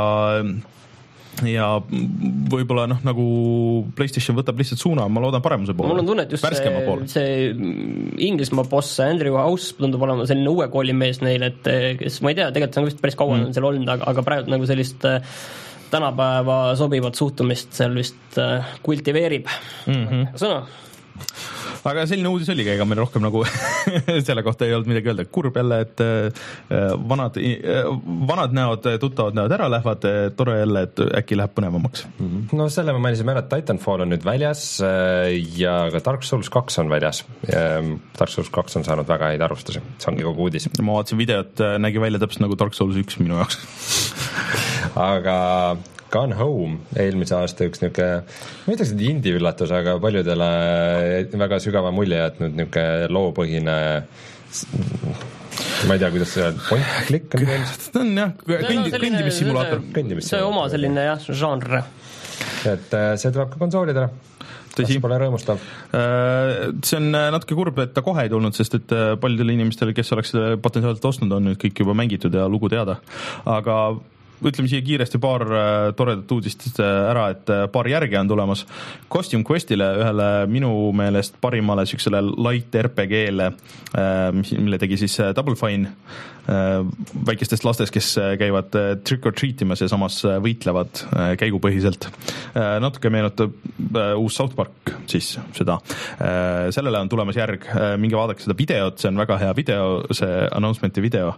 ja võib-olla noh, nagu PlayStation võtab lihtsalt suuna, ma loodan paremuse poole. Mul on tunne, et just see, see Inglismaa boss Andrew House tundub olema selline uue kooli mees neil, et kes, ma ei tea, tegelikult see on vist päris kaua mm. seal olnud, aga, aga praegu nagu sellist tänapäeva sobivat suhtumist seal vist kultiveerib mm -hmm. sõna. Aga selline uudis oligi, ega meil rohkem nagu selle kohta ei olnud midagi öelda. Kurb jälle, et vanad, vanad näod, tuttavad näod ära lähevad, tore jälle, et äkki läheb põnevamaks. Mm-hmm. No selle me mainisime ära, et Titanfall on nüüd väljas ja ka Dark Souls kaks on väljas. Dark Souls kaks on saanud väga häid arvustusi, see ongi kogu uudis. Ma vaatasin videot, nägi välja täpselt nagu Dark Souls üks minu jaoks. Aga Gone Home, eelmise aasta üks niuke, ma ütleks, et indie-üllatus, aga paljudele väga sügava mulje jätnud niuke loopõhine, ma ei tea, kuidas see point-click on teemist? Ta on jah, kõndimissimulaator. See oma selline jah, žanr. Et see tuleb ka konsoolidele. Tõsi. Pole rõõmustav. See on natuke kurb, et ta kohe ei tulnud, sest et paljudele inimestele, kes oleks potentsiaalselt ostnud, on nüüd kõik juba mängitud ja lugu teada. Aga ütleme siia kiiresti paar toredat uudist ära, et paar järge on tulemas. Costume Questile, ühele minu meelest parimale süksele light R P G-le, mille tegi siis Double Fine väikestest lastest, kes käivad trick or treat imas ja samas võitlevad käigupõhiselt. Natuke meenutab uus South Park siis seda. Sellele on tulemas järg, minge vaadake seda videot, see on väga hea video, see announcement'i video.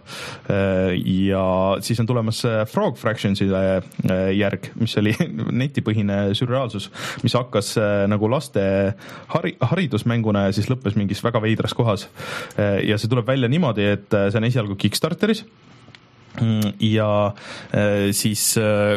Ja siis on tulemas Frog Fractionsile järg, mis oli netipõhine sürreaalsus, mis hakkas nagu laste hari, haridusmänguna ja siis lõppes mingis väga veidras kohas. Ja see tuleb välja niimoodi, et see on esialgu Kickstarteris ja siis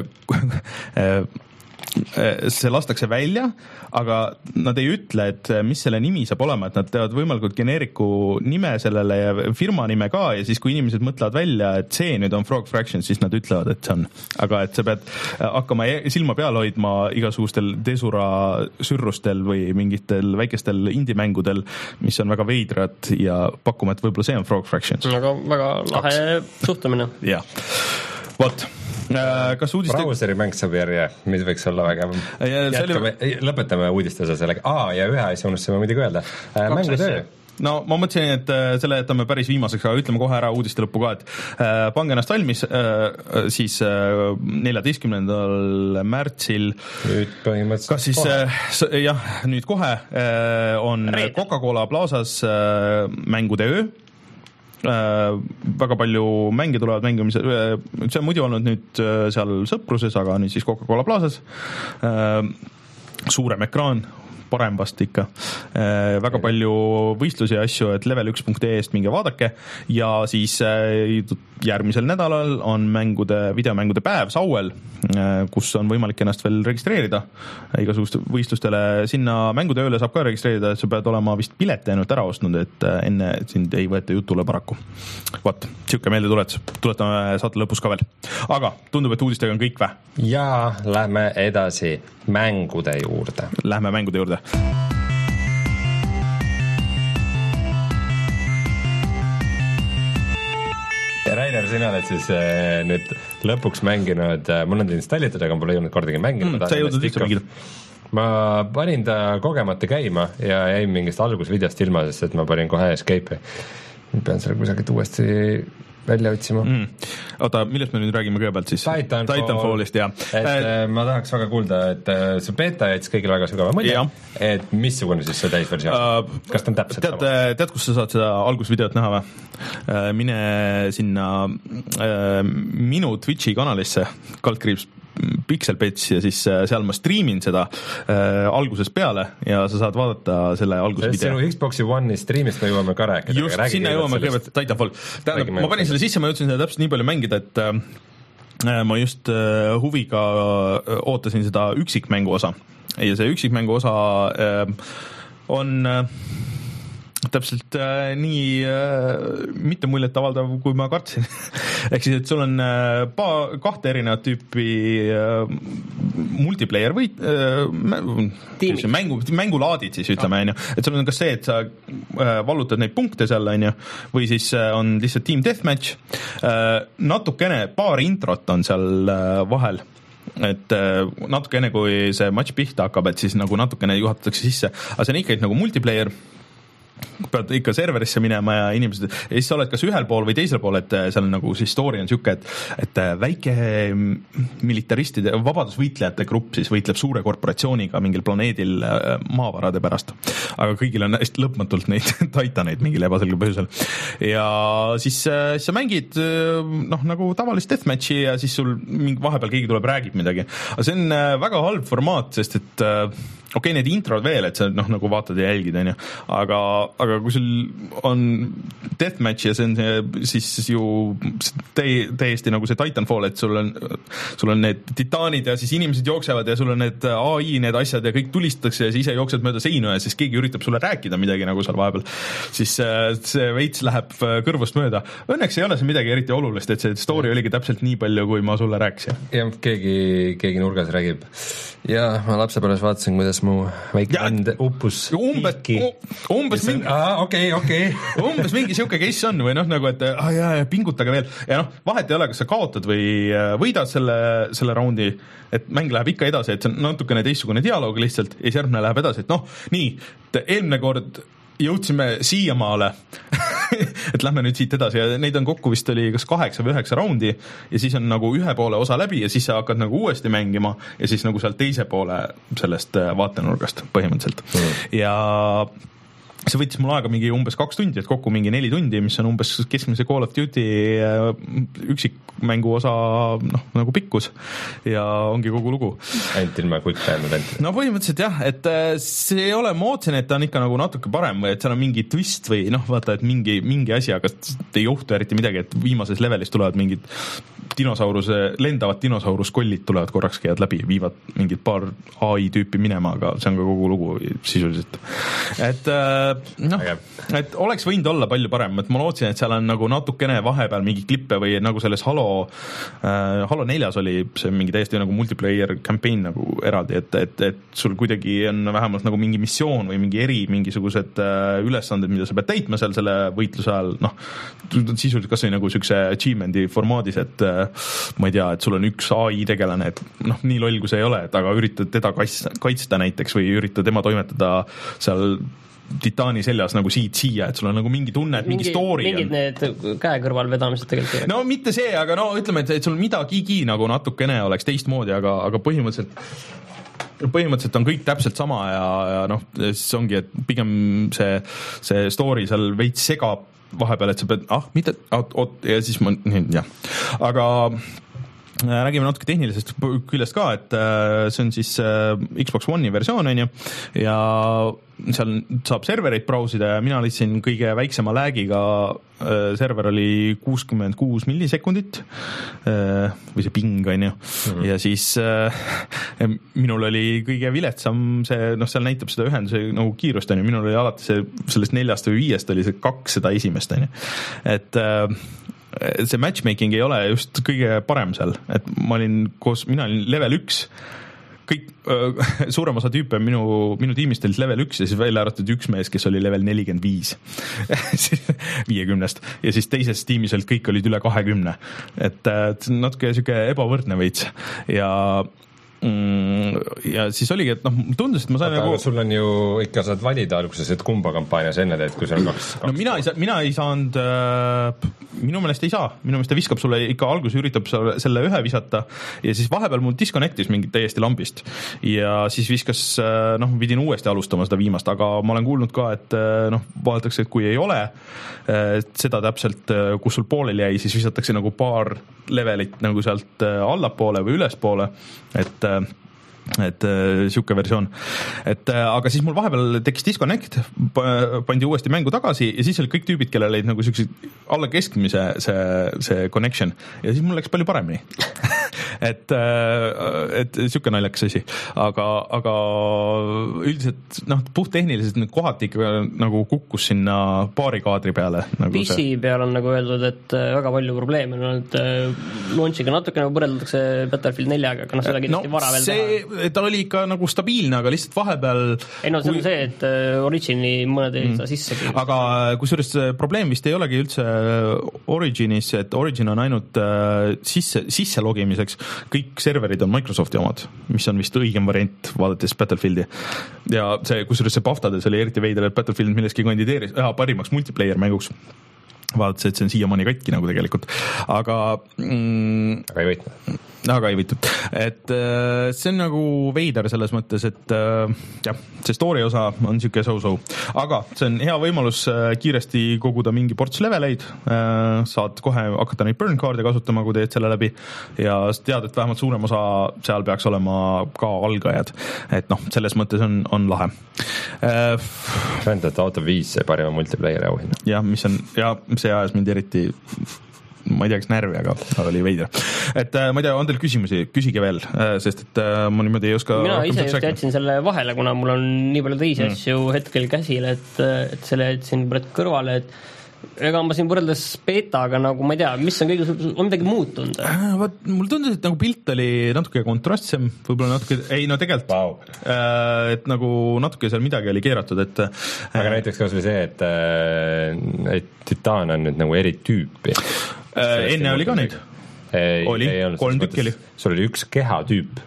see lastakse välja, aga nad ei ütle, et mis selle nimi saab olema, et nad teevad võimalikult geneeriku nime sellele ja firma nime ka ja siis kui inimesed mõtlevad välja, et see nüüd on Frog Fraction, siis nad ütlevad, et see on. Aga et sa pead hakkama silma peal hoidma igasugustel Desura sürrustel või mingitel väikestel indie-mängudel, mis on väga veidrad ja pakkuma, et võib-olla see on Frog Fraction. Aga väga lahe Kaks. Suhtumine. Jah. Vot. Kas uudiste... Brauseri mäng saab järje, mis võiks olla väga jätkame, lõpetame uudistese sellega. Aa, ja ühe asja unustasime muidugi öelda. Mängutöö. No ma mõtlesin, et selle jätame päris viimaseks, aga ütleme kohe ära uudiste lõppu ka, et pange ennast valmis siis neljateistkümnendal märtsil nüüd põhimõtteliselt kas siis kohe. Jah, nüüd kohe on Coca-Cola Plaza's mängude öö. Äh, väga palju mänge tulevad mängimise, see on muidu olnud nüüd seal Sõpruses, aga nüüd siis Coca-Cola Plazas, äh, suurem ekraan, parem vast ikka, äh, väga palju võistlusi ja asju, et level üks punkt ee-st minge vaadake ja siis äh, järgmisel nädalal on mängude, videomängude päev Sauel, äh, kus on võimalik ennast veel registreerida igasugust võistlustele, sinna mängutööle saab ka registreerida, et sa pead olema vist pileti ainult ära ostnud, et äh, enne sind ei võeta jutule paraku. Vaat, siuke meelde tuletus, tuletame saate lõpus ka veel. Aga tundub, et uudistega on kõik vä? Ja lähme edasi mängude juurde. Lähme mängude juurde. Ja Rainer, sina oled siis äh, nüüd lõpuks mänginud, äh, mul on ta installitud, aga ma pole jõudnud kordagi mängima. Mm, sa jõudnud üldse mängida? Ma panin ta kogemata käima ja jäin mingist algusvideost ilma, sest et ma panin kohe escape'i. Ma pean selle kusagilt uuesti välja otsima mm.. oota, millest me nüüd räägime kõigepealt siis? Titanfall. Titanfallist, jah. et äh, ma tahaks väga kuulda, et äh, see beta jättis kõigile väga sügava mõnda, et missugune siis see täisversioon uh,, kas ta on täpselt tead, sama? Tead, kus sa saad seda algusvideot näha või? Uh, mine sinna uh, minu Twitchi kanalisse, kaldkriips Pixelpets ja siis seal ma striimin seda äh, algusest peale ja sa saad vaadata selle algusvideo. Sinu Xboxi One'i striimist me jõuame ka rääkida. Just, sinna jõuame kõigepealt Titanfall. Tähendab, ma panin selle sisse, ma jõudsin seda täpselt nii palju mängida, et äh, ma just äh, huviga äh, ootasin seda üksikmängu osa ja see üksikmängu osa äh, on äh, täpselt äh, nii äh, mitte muljet avaldav, kui ma kartsin. Ehk siis, et sul on äh, pa- kahte erinevat tüüpi äh, multiplayer või äh, mängu, mängulaadid siis ütleme, onju. Et sul on kas see, et sa äh, vallutad neid punkte seal, onju, või siis äh, on lihtsalt team deathmatch. Äh, natukene, paar introt on seal äh, vahel. Et äh, natuke enne, kui see match pihta hakkab, et siis nagu natukene juhatatakse sisse. Aga see on ikkagi nagu multiplayer, pead ikka serverisse minema ja inimesed, ja siis sa oled kas ühel pool või teisel pool, et seal on nagu siis story on siuke, et, et väike militaristide, vabadusvõitlejate grupp siis võitleb suure korporatsiooniga mingil planeedil maavarade pärast. Aga kõigil on hästi lõpmatult neid taitaneid mingil ebaselgel põhjusel. Ja siis, siis sa mängid noh, nagu tavalist deathmatchi ja siis sul mingi vahepeal keegi tuleb, räägib midagi. Aga see on väga halb formaat, sest et okei, okay, need introd veel, et sa noh, nagu vaatad ja jälgid, onju. Aga, aga kui sul on deathmatch ja see on see, siis ju täi, täiesti nagu see Titanfall, et sul on, sul on need titaanid ja siis inimesed jooksevad ja sul on need A I, need asjad ja kõik tulistatakse ja siis ise jooksed mööda seinu ja siis keegi üritab sulle rääkida midagi nagu seal vahepeal. Siis see veits läheb kõrvust mööda. Õnneks ei ole see midagi eriti olulist, et see story oligi täpselt nii palju, kui ma sulle rääkisin. Ja keegi, keegi nurgas räägib. Ja ma lapsepärast vaatasin, kuidas mu väike vend uppus umbes, umbes mingi ah, okay, okay. umbes mingi siuke case on või noh, nagu et ah, jah, pingutage veel ja noh, vahet ei ole, kas sa kaotad või võidad selle, selle raundi, et mäng läheb ikka edasi, et see on natukene teistsugune dialoog lihtsalt ja siis järgmine läheb edasi, et noh, nii, eelmine kord jõudsime siiamaale et lähme nüüd siit edasi ja neid on kokku vist oli kas kaheksa või üheksa raundi ja siis on nagu ühe poole osa läbi ja siis sa hakkad nagu uuesti mängima ja siis nagu seal teise poole sellest vaatenurgast põhimõtteliselt mm. ja see võttis mul aega mingi umbes kaks tundi, et kokku mingi neli tundi, mis on umbes keskmise Call of Duty üksikmängu osa noh, nagu pikkus ja ongi kogu lugu. Ainult ilma quick time event'i. No põhimõtteliselt jah, et see ei ole, ma ootsin, et ta on ikka nagu natuke parem või et seal on mingi twist või noh, vaata, et mingi, mingi asi, aga ei juhtu eriti midagi, et viimases levelis tulevad mingid dinosauruse, lendavad dinosauruskollid tulevad korraks, käivad läbi, viivad mingid paar A I tüüpi minema, aga see on ka kogu lugu sisuliselt. Et noh, et oleks võinud olla palju parem, et ma lootsin, et seal on nagu natukene vahepeal mingi klippe või nagu selles Halo äh, Halo neljas oli see mingi täiesti nagu multiplayer campaign nagu eraldi, et, et, et sul kuidagi on vähemalt nagu mingi missioon või mingi eri mingisugused äh, ülesanded, mida sa pead täitma seal selle võitluse ajal, noh, sisuliselt kas või nagu siukse achievement'i formaadis, et äh, ma ei tea, et sul on üks A I tegelane, et noh, nii loll kui see ei ole, et aga üritad teda kaitsta, kaitsta näiteks või üritad tema toimetada seal titaani seljas nagu siit siia, et sul on nagu mingi tunne, et mingi, mingi story mingid on. Need käe kõrval vedamised tegelikult. No mitte see, aga no ütleme, et, et sul midagigi nagu natukene oleks teistmoodi, aga, aga põhimõtteliselt põhimõtteliselt on kõik täpselt sama ja, ja noh, siis ongi, et pigem see, see story seal veits segab vahepeal, et sa pead, ah, mida, oot, ja siis ma, jah, aga räägime natuke tehnilisest küljest ka, et see on siis Xbox One'i versioon, on ju, ja seal saab servereid brausida ja mina lihtsin kõige väiksema lag'iga, server oli kuuskümmend kuus millisekundit või see ping, on ju, mm-hmm. ja siis minul oli kõige viletsam see, noh, seal näitab seda ühenduse nagu kiirust, on ju, minul oli alati see sellest neljast või viiest oli see kaks seda esimest, on ju, et see matchmaking ei ole just kõige parem seal, et ma olin koos, mina olin level üks, kõik äh, suurem osa tüüpe minu, minu tiimist olid level üks ja siis välja arvatud üks mees, kes oli level nelikümmend viis viiekümnest ja siis teises tiimis olid kõik olid üle kahekümne, et, et natuke siuke ebavõrdne veits ja ja siis oligi, et noh, tundus, et ma sain aga nagu sul on ju ikka, saad valida alguses, et kumba kampaanias enne teed, kui sul on kaks, kaks no mina ei saa, mina ei saanud äh, minu meelest ei saa, minu meelest ta viskab sulle ikka alguses üritab selle ühe visata ja siis vahepeal mul disconnectis mingit täiesti lambist ja siis viskas, noh, pidin uuesti alustama seda viimast, aga ma olen kuulnud ka, et noh, vaadatakse, et kui ei ole seda täpselt, kus sul pooleli jäi, siis visatakse nagu paar levelit nagu sealt allapoole või ülespoole, et et siuke versioon. Et aga siis mul vahepeal tekkis disconnect, pandi uuesti mängu tagasi ja siis olid kõik tüübid, kellel olid nagu siuksed alla keskmise see, see connection ja siis mul läks palju paremini. et, et siuke naljakas asi. Aga, aga üldiselt noh, puhttehniliselt need kohad ikka nagu kukkus sinna paari kaadri peale. Nagu P C see. Peal on nagu öeldud, et väga palju probleeme on, et launchiga natuke nagu võrreldakse Battlefield neljaga, aga noh, seda kindlasti no, vara veel see... teha. Ta oli ikka nagu stabiilne, aga lihtsalt vahepeal ei no see kui... on see, et Origini mõned ei saa mm. sissegi. Aga kusjuures probleem vist ei olegi üldse Originis, et Origin on ainult sisse, sisse logimiseks. Kõik serverid on Microsofti omad, mis on vist õigem variant vaadates Battlefieldi. Ja see, kusjuures see Paftades oli eriti veider, et Battlefield milleski kandideeris ja, parimaks multiplayer mänguks. Vaadates, et see on siiamaani katki nagu tegelikult. Aga mm, aga ei võitnud. Aga ei võitud. Et see on nagu veider selles mõttes, et jah, see story osa on siuke so-so. Aga see on hea võimalus kiiresti koguda mingi ports leveleid, saad kohe hakata neid burn card'e kasutama, kui teed selle läbi ja tead, et vähemalt suurem osa seal peaks olema ka algajad. Et noh, selles mõttes on, on lahe. Grand Theft Auto viis see parima multiplayeri auhinna. Ja, mis on, ja see ajas mind eriti ma ei tea, kas närvi, aga, aga oli veider. Et ma ei tea, on teil küsimusi? Küsige veel, sest et ma niimoodi ei oska... Mina ise just jätsin selle vahele, kuna mul on nii palju teisi mm. asju hetkel käsil, et, et selle jätsin kõrvale, et ega ma siin võrreldes betaga nagu, ma ei tea, mis on kõige, on midagi muutunud? Vaat, mul tundus, et nagu pilt oli natuke kontrastsem, võib-olla natuke, ei no tegelikult wow. et nagu natuke seal midagi oli keeratud, et aga näiteks kas või see, et, et Titan on nüüd nagu eri tüüpi. Enne oli ka neid? Ei, oli, ei olnud, kolm tükki oli. Sul oli üks kehatüüp.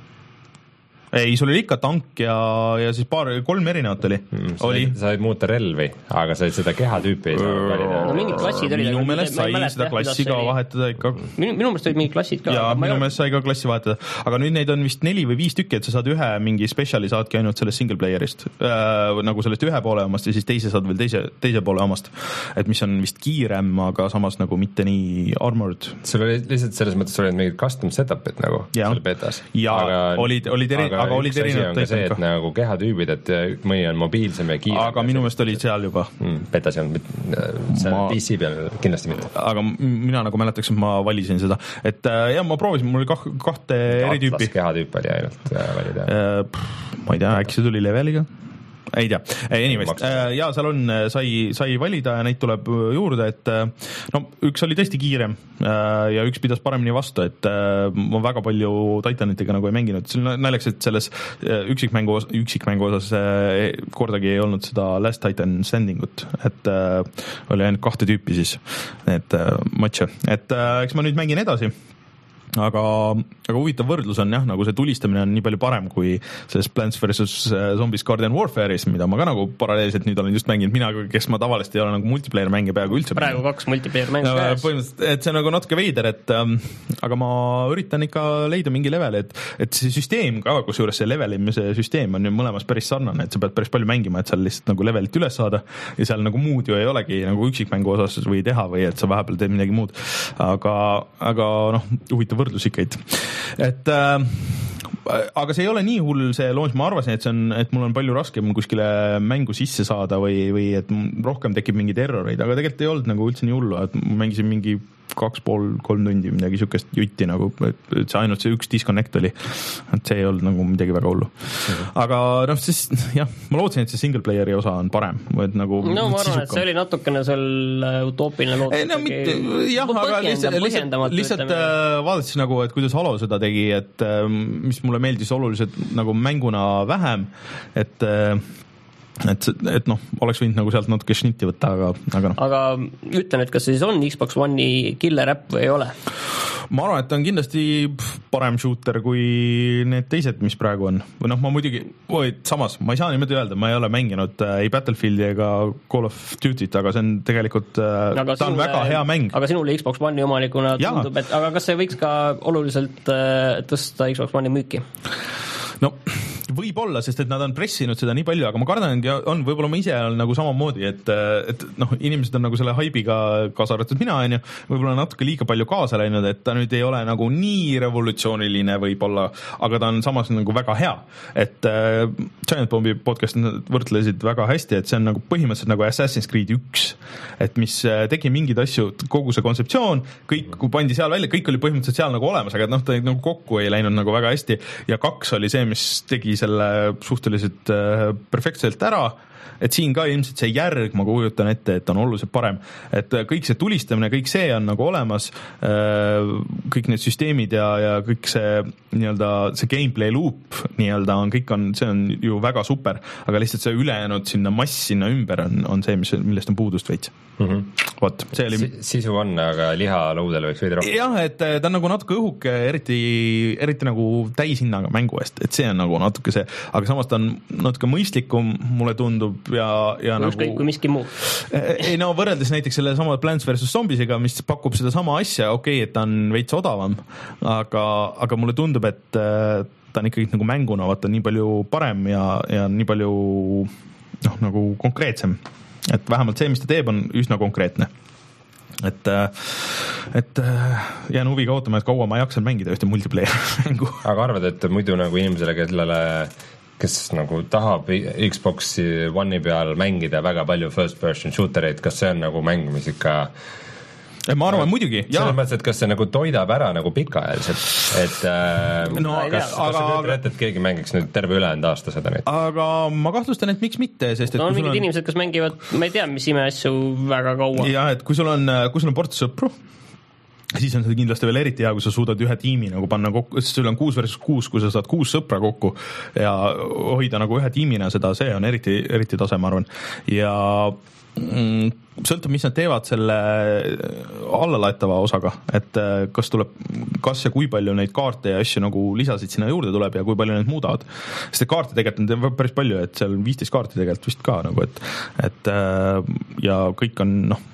Ei, sul oli ikka tank ja, ja siis paar, kolm erinevat oli. Mm, sa oli. Said muuta relvi, aga said seda kehatüüpi ei saa valida. No mingid klassid oli. Minu meelest sai seda klassi ka vahetada ikka. Minu, minu meelest olid mingid klassid ka. Ja minu meelest sai ka klassi vahetada. Aga nüüd neid on vist neli või viis tükki, et sa saad ühe mingi speciali saadki ainult sellest single playerist. Äh, nagu sellest ühe poole omast ja siis teise saad veel teise, teise poole omast. Et mis on vist kiirem, aga samas nagu mitte nii armored. Sul oli lihtsalt selles mõttes, sul olid mingid custom setup'id nagu ja. Seal betas. Ja aga, olid, olid eri, aga olid erinevad täitsa see, et nagu kehatüübid, et mõni on mobiilsem ja kiirem. Aga minu meelest olid seal juba. Mm, betas ei olnud, seal ma... P C peal kindlasti mitte. Aga mina nagu mäletaks, et ma valisin seda. Et jah, ma proovisin, mul oli kah, kahte eri tüüpi. Atlas kehatüüp oli ainult valida. Ma ei tea, äkki see tuli leveliga? Ei tea, anyways, ja seal on, sai, sai valida ja neid tuleb juurde, et no üks oli tõesti kiirem ja üks pidas paremini vastu, et ma väga palju Titanitega nagu ei mänginud. See on näljaks, et selles üksikmängu, üksikmängu osas kordagi ei olnud seda Last Titan Standingut, et oli ainult kahte tüüpi siis need matše, et eks ma nüüd mängin edasi. Aga, aga huvitav võrdlus on jah, nagu see tulistamine on nii palju parem kui selles Plants versus Zombies Garden Warfare'is, mida ma ka nagu paralleelselt nüüd olen just mänginud, mina, kes ma tavaliselt ei ole nagu multiplayer mänge peaaegu üldse praegu mänginud. Kaks multiplayer mängu no, käes. Et see on nagu natuke veider, et ähm, aga ma üritan ikka leida mingi level, et, et see süsteem ka, kus juures see levelimise süsteem on ju mõlemas päris sarnane, et sa pead päris palju mängima, et seal lihtsalt nagu levelit üles saada ja seal nagu muud ju ei olegi nagu üksikmängu osas või teha või et sa vahepeal teed midagi muud, aga, aga noh, huvitav võrdlus ikka, et äh, aga see ei ole nii hull see launch, ma arvasin, et see on, et mul on palju raskem kuskile mängu sisse saada või, või et rohkem tekib mingeid erroreid, aga tegelikult ei olnud nagu üldse nii hullu, et ma mängisin mingi kaks pool, kolm tundi midagi sükest jutti nagu, et see ainult see üks disconnect oli, et see ei olnud nagu midagi väga hullu. Aga noh, siis jah, ma lootsin, et see single playeri osa on parem, et nagu no ma arvan, et see oli natukene seal utoopiline loot. Ei, no mitte, jah, aga lihtsalt, lihtsalt, lihtsalt vaadates nagu, et kuidas Halo seda tegi, et mis mulle meeldis oluliselt nagu mänguna vähem, et et, et noh, oleks võinud nagu sealt natuke šnitti võtta, aga, aga noh. Aga ütlen, et kas siis on Xbox One'i killer äpp või ei ole? ma arvan, et ta on kindlasti parem shooter kui need teised, mis praegu on. Või noh, ma muidugi, oi, samas, ma ei saa niimoodi öelda, ma ei ole mänginud ei Battlefieldi ega Call of Duty't, aga see on tegelikult, aga ta sinule, on väga hea mäng. Aga sinule Xbox One'i omanikuna tundub, et aga kas see võiks ka oluliselt tõsta Xbox One'i müüki? No võib-olla, sest et nad on pressinud seda nii palju, aga ma kardan, et on, võib-olla ma ise olen nagu samamoodi, et, et noh, inimesed on nagu selle haibiga kaasa arvatud mina, on ju, võib-olla natuke liiga palju kaasa läinud, et ta nüüd ei ole nagu nii revolutsiooniline võib-olla, aga ta on samas nagu väga hea. Et äh, Giant Bombi podcast võrdlesid väga hästi, et see on nagu põhimõtteliselt nagu Assassin's Creed üks, et mis tegi mingeid asju, kogu see kontseptsioon, kõik, kui pandi seal välja, kõik oli põhimõtteliselt seal nagu olemas, aga noh, ta nagu kokku ei läinud nagu väga hästi ja kaks oli see, mis tegi selle suhteliselt äh, perfektselt ära, et siin ka ilmselt see järg, ma kujutan ette, et on oluliselt parem, et kõik see tulistamine, kõik see on nagu olemas, äh, kõik need süsteemid ja, ja kõik see nii-öelda see gameplay loop nii-öelda on, kõik on, see on ju väga super, aga lihtsalt see ülejäänud sinna mass sinna ümber on, on see, mis, millest on puudust veits. Mm-hmm. Vot, see oli... Sisu on, aga liha lõudel võiks veidi rohkem. Jah, et ta on nagu natuke õhuke, eriti, eriti nagu täishinnaga mängu eest, et see on nagu natuke see, aga samas ta on natuke mõistlikum, mulle tundub, ja, ja nagu... Ükskõik kui miski muu. Ei no võrreldes näiteks selle sama Plants versus Zombiesiga, mis pakub seda sama asja, okei, okay, et ta on veits odavam, aga, aga mulle tundub, et ta on ikkagi nagu mänguna, vaata, nii palju parem ja, ja nii palju noh, nagu konkreetsem. Et vähemalt see, mis ta teeb, on üsna konkreetne. Et, et jään huviga ootama, et kaua ma jaksan mängida ühte multiplayer mängu. Aga arvad, et muidu nagu inimesele, kellele kes nagu tahab Xboxi One'i peal mängida väga palju first person shootereid, kas see on nagu mäng, mis ikka ma arvan, muidugi. Selles mõttes, et kas see nagu toidab ära nagu pikaajaliselt, et äh, no, kas, kas aga, sa küll ette, et keegi mängiks nüüd terve ülejäänud aasta seda neid? Aga ma kahtlustan, et miks mitte, sest et no on mingid on... inimesed, kes mängivad, ma ei tea, mis imeasju väga kaua. Ja, et kui sul on, kui sul on ports sõpru, siis on see kindlasti veel eriti hea, kui sa suudad ühe tiimi nagu panna kokku, sest sul on kuus versus kuus, kui sa saad kuus sõpra kokku ja hoida nagu ühe tiimina seda, see on eriti, eriti tase, ma arvan. Ja mm, sõltub, mis nad teevad selle allalaetava osaga, et kas tuleb, kas ja kui palju neid kaarte ja asju nagu lisasid sinna juurde tuleb ja kui palju neid muudavad. Sest kaarte tegelikult on päris palju, et seal viisteist kaarti tegelikult vist ka nagu, et, et ja kõik on noh,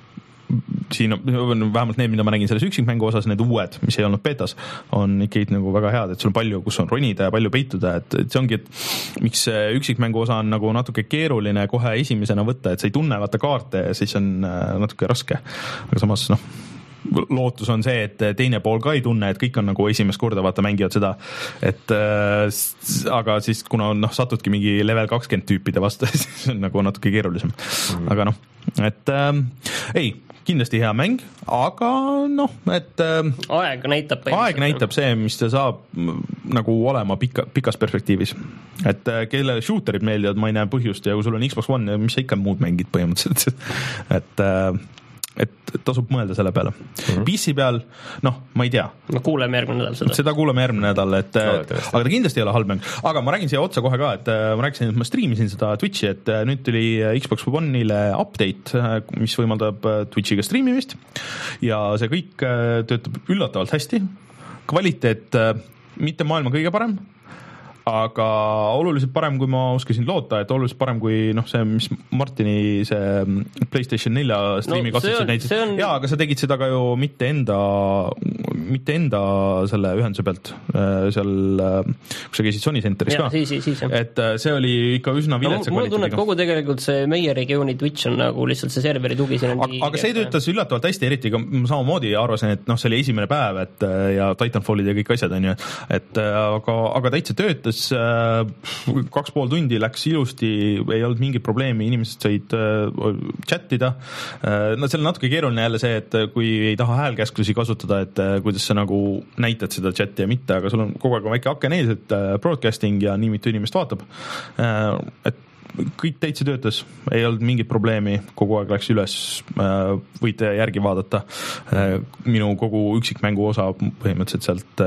siin on vähemalt need, mida ma nägin selles üksikmängu osas, need uued, mis ei olnud betas, on ikkagi nagu väga head, et sul on palju, kus on ronida ja palju peituda, et, et see ongi, et miks üksikmängu osa on nagu natuke keeruline kohe esimesena võtta, et sa ei tunne vaata kaarte ja siis on natuke raske. Aga samas noh, lootus on see, et teine pool ka ei tunne, et kõik on nagu esimest korda vaata mängivad seda, et äh, aga siis kuna noh, satudki mingi level kakskümmend tüüpide vastu, siis on nagu natuke keerulisem. Mm. Aga noh, et äh, ei, kindlasti hea mäng, aga noh, et äh, aeg näitab aeg näitab see, mis ta saab nagu olema pika, pikas perspektiivis. Et äh, kelle shooterid meeldivad, ma ei näe põhjust ja kui sul on Xbox One, mis sa ikka muud mängid põhimõtteliselt, et äh, et tasub mõelda selle peale. Mm-hmm. P C peal, noh, ma ei tea. No kuuleme järgmine nädal seda. Seda kuuleme järgmine nädal, et no, aga ta kindlasti ei ole halb mäng. Aga ma räägin siia otsa kohe ka, et ma rääkisin, et ma streamisin seda Twitchi, et nüüd tuli Xbox One'ile update, mis võimaldab Twitchiga streamimist ja see kõik töötab üllatavalt hästi. Kvaliteet mitte maailma kõige parem, aga oluliselt parem, kui ma oskasin loota, et oluliselt parem kui noh, see, mis Martini see PlayStation nelja streami no, katsutused näitasid. On... jaa, aga sa tegid seda ka ju mitte enda, mitte enda selle ühenduse pealt, seal, kui sa käisid Sony Centeris ja, ka. Siis, siis, siis, et see oli ikka üsna viletsa no, mul tunne, et kogu tegelikult see meie regiooni Twitch on nagu lihtsalt see serveri tugi. Aga, aga see töötas üllatavalt hästi, eriti ka samamoodi arvasin, et noh, see oli esimene päev, et ja Titanfallid ja kõik asjad on ju, et aga, aga täitsa töötas kaks pool tundi läks ilusti, ei olnud mingit probleemi, inimesed said chattida. No see on natuke keeruline jälle see, et kui ei taha häälkäsklusi kasutada, et kuidas sa nagu näitad seda chatti ja mitte, aga sul on kogu aeg väike aken ees, et broadcasting ja nii mitu inimest vaatab. Et kõik täitsa töötas, ei olnud mingit probleemi, kogu aeg läks üles, võite järgi vaadata minu kogu üksikmängu osa põhimõtteliselt sealt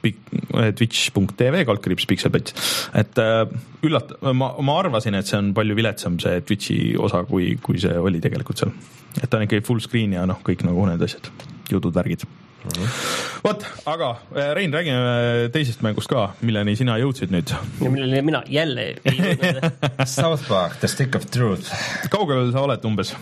twitch punkt tv kaldkriips pixelbits, et üllat-, ma, ma arvasin, et see on palju viletsam see Twitchi osa, kui, kui see oli tegelikult seal, et ta on ikka full screen ja noh, kõik nagu need asjad, jutud, värgid. vot, aga Rein, räägime teisest mängust ka, milleni sina jõudsid nüüd. ja milleni mina jälle ei jõudnud. South Park, The Stick of Truth. Kaugel sa oled umbes?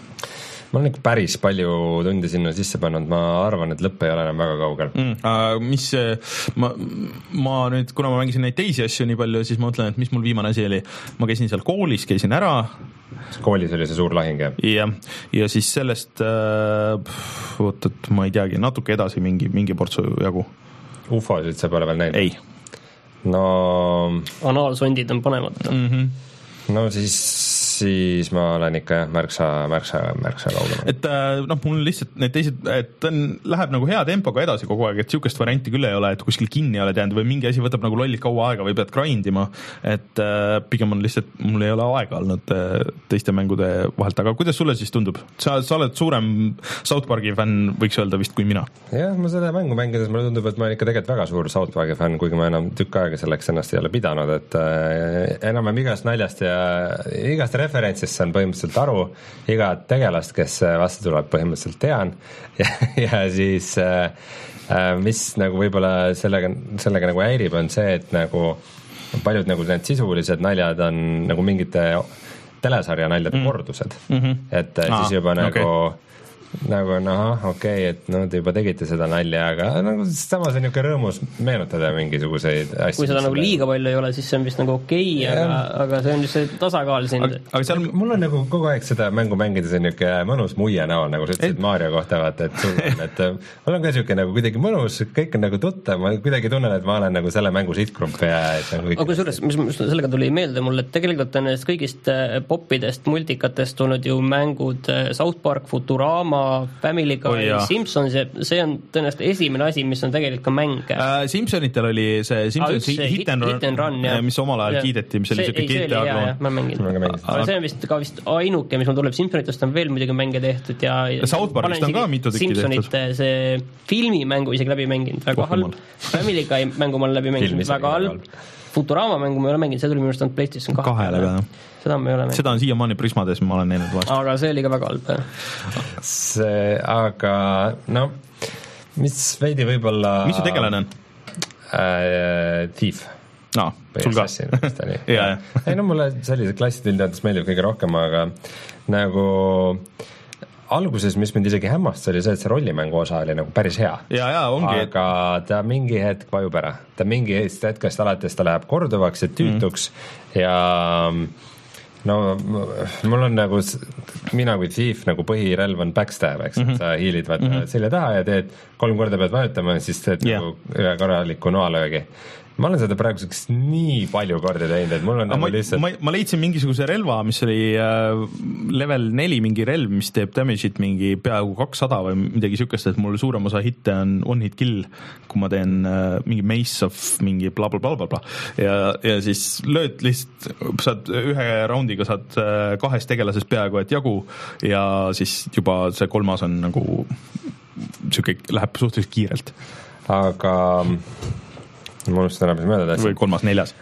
Ma olen ikka päris palju tunde sinna sisse pannud, ma arvan, et lõpp ei ole enam väga kaugel mm,. Uh, mis ma, ma nüüd, kuna ma mängisin neid teisi asju nii palju, siis ma mõtlen, et mis mul viimane asi oli. Ma käisin seal koolis, käisin ära. Koolis oli see suur lahing, jah? Ja, ja siis sellest uh, oot, et ma ei teagi, natuke edasi mingi, mingi portsu jagu. Ufosid sa pole veel näinud? Ei. No... Anaalsondid on panemata. Mhm. No siis, siis ma olen ikka jah, märksa, märksa, märksa kaugema. Et noh, mul lihtsalt need teised, et on, läheb nagu hea tempoga edasi kogu aeg, et sihukest varianti küll ei ole, et kuskil kinni ei ole teanud või mingi asi võtab nagu lollit kaua aega või pead grindima, et äh, pigem on lihtsalt, mul ei ole aega olnud äh, teiste mängude vahelt, aga kuidas sulle siis tundub? Sa, sa oled suurem South Parki fänn, võiks öelda vist, kui mina. Jah, ma seda mängu mängides mulle tundub, et ma olen ikka tegelikult väga suur South Parki fänn, kuigi ma enam tükk aega selleks ennast ei ole pidanud, et äh, enam on igast naljast ja igast referentsist saan põhimõtteliselt aru, igat tegelast, kes vastu tuleb, põhimõtteliselt tean ja, ja siis äh, mis nagu võib-olla sellega, sellega nagu häirib, on see, et nagu paljud nagu need sisulised naljad on nagu mingite telesarja naljade mm. kordused mm-hmm. et ah, siis juba nagu okay. nagu noh, okei okay,, et no te juba tegite seda nalja, aga nagu samas on niisugune rõõmus meenutada mingisuguseid asju. Kui seda nagu liiga palju ei ole, siis see on vist nagu okei okay,, aga, aga see on just see tasakaal siin. Aga, aga seal mul on nagu kogu aeg seda mängu mängides on niisugune mõnus muie näol, nagu sa ütlesid Mario kohta, vaata, et sul on, et mul on ka niisugune nagu kuidagi mõnus, kõik on nagu tuttav, ma kuidagi tunnen, et ma olen nagu selle mängu sihtgrump ja et nagu aga kusjuures, mis sellega tuli meelde mulle, et tegelikult on nendest kõigist popidest, multikatest tulnud ju mängud South Park, Futurama, Family Guy, oh, Simpsons, see on tõenäoliselt esimene asi, mis on tegelikult ka mäng. Uh, Simpsonitel oli see Simpsons ah, hit, hit and Run, hit and run mis omal ajal ja. Kiideti, mis oli siuke G T A kloon. Ma mängin. Aga see on vist ka vist ainuke, mis mul tuleb Simpsonitest on veel muidugi mänge tehtud ja South Parkist on ka mitu tükki tehtud. Simpsonite see filmimängu isegi läbi mänginud, väga oh, halb. Family Guy mängu ma olen läbi mänginud, väga halb. Futurama mängu ma ei ole mänginud, see tuli minu arust PlayStation kahele. Seda me ei ole mänginud. Seda on siiamaani Prismades, ma olen näinud vahest. Aga see oli ka väga halb. See, aga no, mis veidi võib-olla... Mis su tegelane on? Äh, Thief. No, sul ka. ja, ja. Ei no mulle sellised klassid üldiselt meeldib kõige rohkem, aga nagu... alguses, mis mind isegi hämmastas, oli see, et see rollimängu osa oli nagu päris hea. Ja, ja, ongi. Aga ta mingi hetk vajub ära. Ta mingi hetkest alates ta läheb korduvaks ja tüütuks mm. ja no mul on nagu, mina kui thief nagu põhirelv on backstab, eks, mm-hmm. et sa hiilid vaata mm-hmm. selja taha ja teed kolm korda pead vajutama ja siis teed yeah. nagu ühe korraliku noalöögi. Ma olen seda praeguseks nii palju kordi teinud, et mul on nagu ma, lihtsalt... Ma, ma leidsin mingisuguse relva, mis oli äh, level neli mingi relv, mis teeb damage'it mingi peaaegu kakssada või midagi sükest, et mul suurem osa hitte on one hit kill, kui ma teen äh, mingi mace of mingi bla bla bla bla bla ja, ja siis lööd lihtsalt, saad ühe raundiga saad äh, kahest tegelasest peaaegu et jagu ja siis juba see kolmas on nagu siuke, läheb suhteliselt kiirelt. Aga... ma unustasin ära, mis mööda tahtsin. Või kolmas, neljas.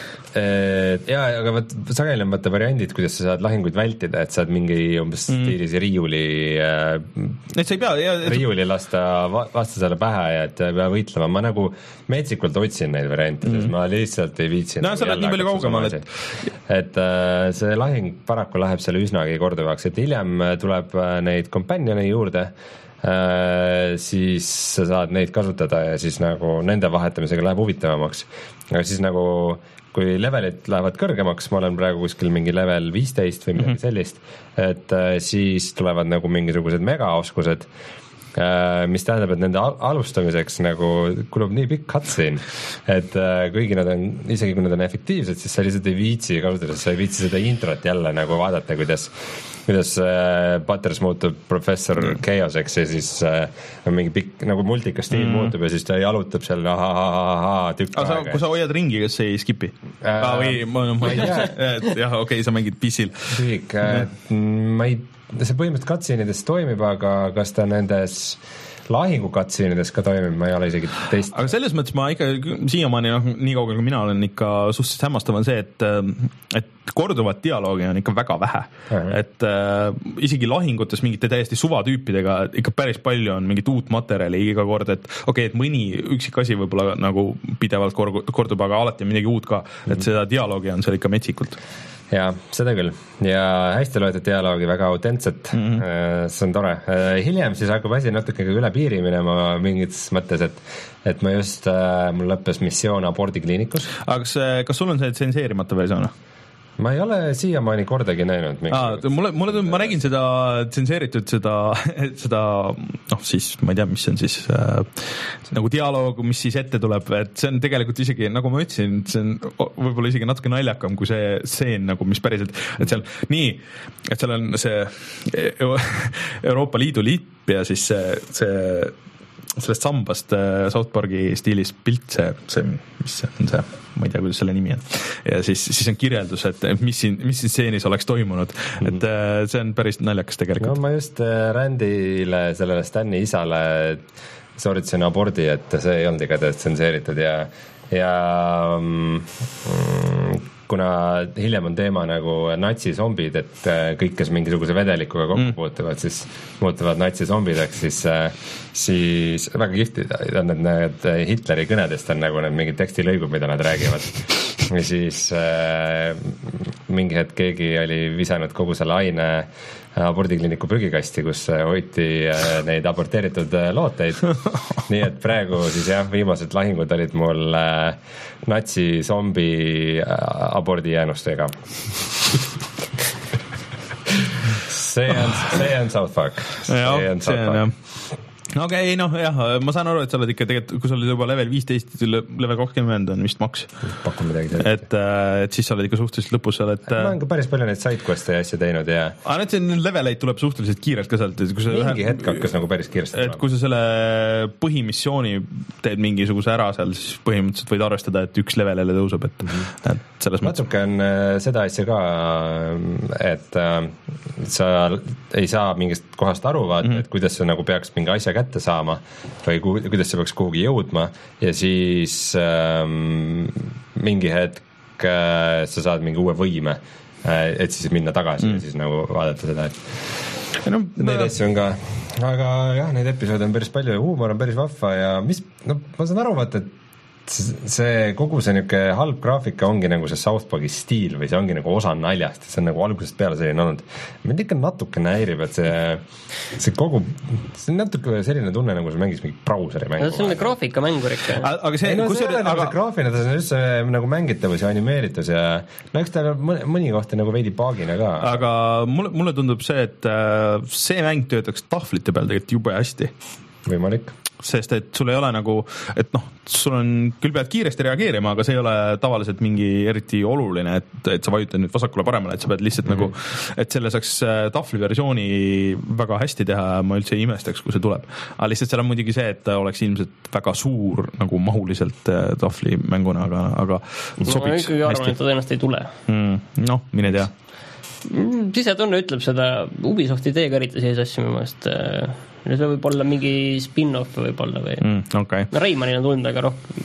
Jaa, aga võt, sageli on võtta variandid, kuidas sa saad lahinguid vältida, et saad mingi umbes mm. stiilis riiuli äh, et sa ei pea, ja, riiuli lasta vastasele pähe ja et pea võitlema. Ma nagu metsikult otsin neid variante, mm. sest ma lihtsalt ei viitsi. No sa lähed nii palju kaugemal, et et äh, see lahing paraku läheb selle üsnagi korduvaks, et hiljem tuleb neid companione juurde, Äh, siis sa saad neid kasutada ja siis nagu nende vahetamisega läheb huvitavamaks. Aga siis nagu kui levelid lähevad kõrgemaks, ma olen praegu kuskil mingi level viisteist või midagi mm-hmm. sellist, et äh, siis tulevad nagu mingisugused megaoskused, äh, mis tähendab, et nende al- alustamiseks nagu kulub nii pikk cutscene, et äh, kuigi nad on, isegi kui nad on efektiivsed, siis sa lihtsalt ei viitsi kasutada, sa ei viitsi seda introt jälle nagu vaadata, kuidas kuidas äh, Butters muutub professor mm. Chaoseks ja siis äh, mingi pikk, nagu multikas stiil mm. muutub ja siis ta jalutab seal ahaa tükk aega. Kui sa hoiad ringi, kas ei skipi? Äh, ah, või, ma, ma ei tea, jah, okei, okay, sa mängid pissil. Tühik, mm. ma ei, see põhimõtteliselt cutscene'ides toimib, aga kas ta nendes lahingu cutscene'ides ka toimib, ma ei ole isegi teist. aga selles mõttes ma ikka siiamaani, noh, nii kaugel kui mina olen ikka suhteliselt hämmastav on see, et, et korduvat dialoogi on ikka väga vähe. Et äh, isegi lahingutes mingite täiesti suvatüüpidega ikka päris palju on mingit uut materjali iga kord, et okei, okay, et mõni üksik asi võib-olla nagu pidevalt kordub, aga alati on midagi uut ka, et seda dialoogi on seal ikka metsikult. Jaa, seda küll. Ja hästi loetud dialoogi, väga autentset, mm-hmm. see on tore. Hiljem siis hakkab asi natuke üle piiri minema mingites mõttes, et, et ma just, mul lõppes missioon abordikliinikus. Aga kas, kas sul on see tsenseerimata versioon? Ma ei ole siiamaani kordagi näinud. Aa, mulle, mulle tundub, ma nägin seda tsenseeritud, seda, seda, noh siis, ma ei tea, mis on siis äh, nagu dialoog, mis siis ette tuleb, et see on tegelikult isegi, nagu ma ütlesin, see on võib-olla isegi natuke naljakam kui see seen, nagu mis päriselt, et seal nii, et seal on see Euroopa Liidu lipp ja siis see, see sellest sambast South Parki stiilis pilt, see, see, mis on see, ma ei tea, kuidas selle nimi on. Ja siis, siis on kirjeldus, et mis siin, mis siin stseenis oleks toimunud. Mm-hmm. Et see on päris naljakas tegelikult. No ma just Randile, sellele Stani isale sooritasin abordi, et see ei olnud igatahes tsenseeritud ja, ja mm, kuna hiljem on teema nagu natsizombid, et kõik, kes mingisuguse vedelikuga kokku puutuvad, siis muutuvad natsizombideks, siis, siis väga kihvtid on need, need Hitleri kõnedest on nagu need mingid tekstilõigud, mida nad räägivad. Ja siis äh, mingi hetk keegi oli visanud kogu selle aine abordikliiniku prügikasti, kus hoiti äh, neid aborteeritud äh, looteid. Nii et praegu siis jah, viimased lahingud olid mul äh, natsi-zombi äh, abordi jäänustega. see on, see on South Park. See on South Park. okei, okay, noh jah, ma saan aru, et sa oled ikka tegelikult, kui sa oled juba level viisteist, level kakskümmend on vist maks. Pakun midagi sellist. Et, et siis sa oled ikka suhteliselt lõpus seal, et... Ma olen ka päris palju neid sidequeste ja asja teinud ja... Aga need see leveleid tuleb suhteliselt kiirelt ka sealt. Mingi ühe... hetk hakkas nagu päris kiiresti. Et kui sa selle põhimissiooni teed mingisuguse ära seal, siis põhimõtteliselt võid arvestada, et üks level jälle tõuseb, et, mm-hmm. et selles mõttes... Natuke on seda asja ka, et sa ei saa mingist kohast aru vaata, mm-hmm. et kuidas sa nagu peaks mingi asja kätte saama või ku, kuidas see peaks kuhugi jõudma ja siis ähm, mingi hetk äh, sa saad mingi uue võime, äh, et siis minna tagasi mm. ja siis nagu vaadata seda, et no, neid no, asju on ka, aga jah, neid episoode on päris palju ja huumor on päris vahva ja mis, no ma saan aru vaata, et see kogu see niisugune halb graafika ongi nagu see South Parki stiil või see ongi nagu osa naljast, see on nagu algusest peale selline olnud. Mind ikka natuke näirib, et see, see kogu, see on natuke selline tunne, nagu see mängis mingi brauseri mängu. See on graafika mängur ikka. Aga see, ei, no, see ei ole nagu aga... see graafina, see on just see nagu mängitavus ja animeeritus ja no eks ta mõni kohta nagu veidi paagina ka. Aga mulle, mulle tundub see, et see mäng töötaks tahvlite peal tegelikult jube hästi. Võimalik. Sest et sul ei ole nagu, et noh, sul on, küll pead kiiresti reageerima, aga see ei ole tavaliselt mingi eriti oluline, et, et sa vajutad nüüd vasakule paremale, et sa pead lihtsalt mm-hmm. nagu, et selle saaks tahvli versiooni väga hästi teha, ma üldse ei imestaks, kui see tuleb. Aga lihtsalt seal on muidugi see, et ta oleks ilmselt väga suur nagu mahuliselt tahvli mänguna, aga, aga no, sobiks hästi. Ma ikkagi arvan, et ta tõenäoliselt ei tule. Mm, noh, mine tea. Sisetunne ütleb seda, Ubisofti tee ka eriti sellise asju minu meelest, see võib olla mingi spin-off võib olla või mm, okay. no Reimanil on tunda aga rohkem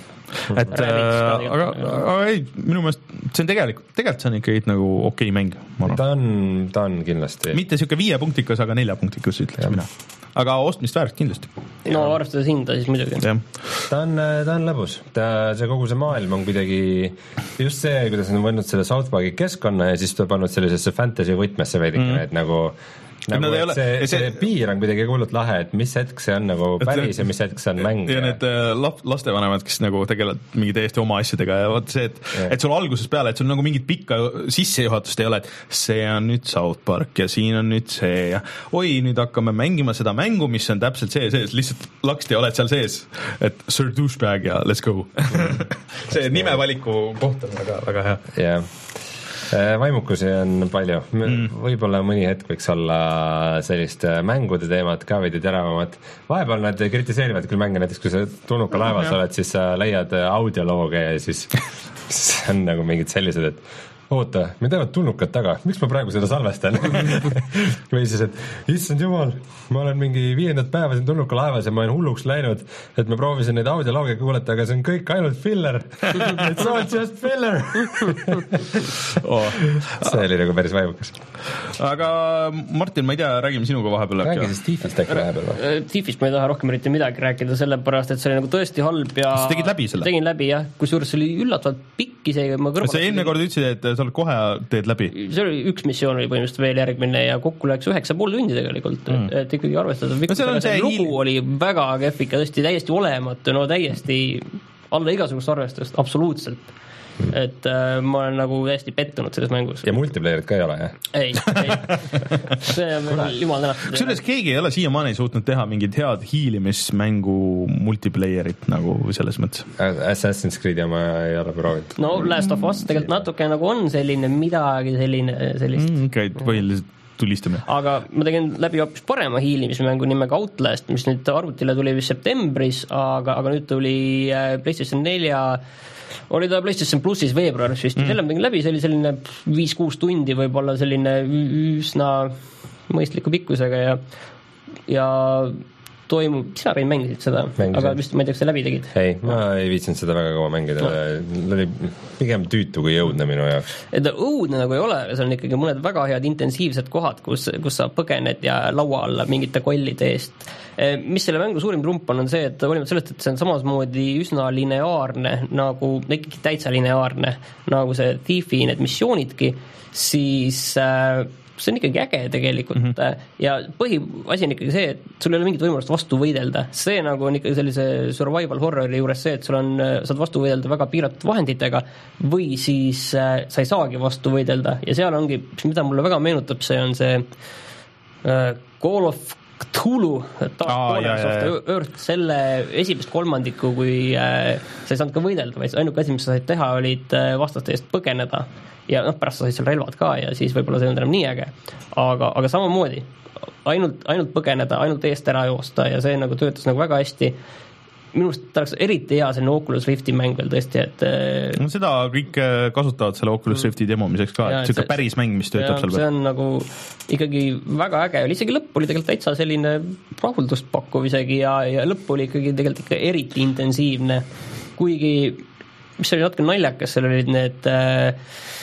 et äh, aga, aga ei, minu meelest see on tegelikult, tegelikult see on ikkagi nagu okei mäng ta on, ta on kindlasti mitte siuke viie punktikas, aga nelja punktikas ütleks mina, aga ostmist väärt kindlasti no arvestades hinda siis muidugi ta on, ta on lõbus ta, see kogu see maailm on kuidagi just see, kuidas on võnnud selle South Parki keskkonna ja siis ta pannud sellisesse fantasy võtmesse veidikene mm. et nagu nagu, et see, see, see piir on kuidagi kuulnud lahe, et mis hetk see on nagu päris ja mis hetk see on mäng. Ja, ja need lastevanemad, kes nagu tegelevad mingi täiesti oma asjadega ja vaat see, et, et sul algusest peale, et sul nagu mingit pikka sissejuhatust ei ole, et see on nüüd South Park ja siin on nüüd see ja oi, nüüd hakkame mängima seda mängu, mis on täpselt see sees, lihtsalt laksti oled seal sees, et Sir Douchebag ja let's go. see nimevaliku koht on väga, väga hea. jah yeah. Vaimukusi on palju, võib-olla mõni hetk võiks olla sellist mängude teemat ka veidi teravamad. Vahepeal nad kritiseerivad küll mänge, näiteks kui sa tulnuka laevas oled, siis sa leiad audiolooge ja siis on nagu mingid sellised, et oota, me teevad tulnukad taga, miks ma praegu seda salvestan? või siis, et issand jumal, ma olen mingi viiendat päeva siin tulnuka laevas ja ma olen hulluks läinud, et ma proovisin neid audioloogia kuulata, aga see on kõik ainult filler. It's all just filler. oh. See oli nagu päris vaimukas. Aga Martin, ma ei tea, räägime sinuga vahepeal. Räägi siis Thiefist äkki vahepeal. Thiefist ma ei taha rohkem eriti midagi rääkida, sellepärast, et see oli nagu tõesti halb ja sa tegid läbi selle? Tegin läbi, jah. Kusjuures see oli üllatavalt pikk isegi. Sa eelmine kord ütlesid, et sa oled kohe teed läbi. See oli üks missioon oli põhimõtteliselt veel järgmine ja kokku läks üheksa pool tundi tegelikult, mm. et ikkagi arvestada no, see see lugu hiil... oli väga kehvik ja tõesti täiesti olematu, no täiesti alla igasugust arvestust, absoluutselt. Mm. Et äh, ma olen nagu täiesti pettunud selles mängus. Ja multiplayerit ka ei ole, jah? Ei, ei. See on veel jumal tänatud. Kusjuures keegi ei ole siiamaani suutnud teha mingit head hiilimismängu multiplayerit nagu selles mõttes. Assassin's Creed ja ma ei ole proovinud. No Last of Us tegelikult natuke nagu on selline midagi selline sellist. Mm, okay, põhiliselt tulistamine. Aga ma tegin läbi hoopis parema hiilimismängu nimega Outlast, mis nüüd arvutile tuli vist septembris, aga, aga nüüd tuli PlayStation nelja oli ta PlayStation Plussis veebruaris vist mm. selle ma tegin läbi, see oli selline viis kuus tundi võib-olla selline üsna mõistliku pikkusega ja ja toimub, sina Rein mängisid seda, Mängisin. Aga vist ma ei tea, kas sa läbi tegid? Ei, ma ei viitsinud seda väga kaua mängida no., oli pigem tüütu kui õudne minu jaoks. Et õudne nagu ei ole, see on ikkagi mõned väga head intensiivsed kohad, kus, kus sa põgened ja laua alla mingite kollide eest. Mis selle mängu suurim trump on, on see, et olimata sellest, et see on samasmoodi üsna lineaarne, nagu ikkagi täitsa lineaarne, nagu see Thiefi need missioonidki, siis äh, see on ikkagi äge tegelikult mm-hmm. ja põhiasi on ikkagi see, et sul ei ole mingit võimalust vastu võidelda. See nagu on ikkagi sellise survival horrori juures see, et sul on, saad vastu võidelda väga piiratud vahenditega või siis äh, sa ei saagi vastu võidelda ja seal ongi, mida mulle väga meenutab, see on see äh, Call of Cthulhu, ah, jah, jah. Earth, selle esimest kolmandiku, kui äh, sa ei saanud ka võidelda, vaid ainuke asi, mis sa said teha, olid äh, vastaste eest põgeneda ja noh, pärast sa said seal relvad ka ja siis võib-olla see on enam nii äge, aga, aga samamoodi ainult, ainult põgeneda, ainult eest ära joosta ja see nagu töötas nagu väga hästi. Minust ta oleks eriti hea selline Oculus Rifti mäng veel tõesti, et no, seda kõik kasutavad selle Oculus Rifti demomiseks ka, et see päris mäng, mis töötab seal. See on nagu ikkagi väga äge, oli isegi lõpp oli tegelikult täitsa selline rahuldust pakkuv isegi ja, ja lõpp oli ikkagi tegelikult ikka eriti intensiivne, kuigi mis oli natuke naljakas, seal olid need äh,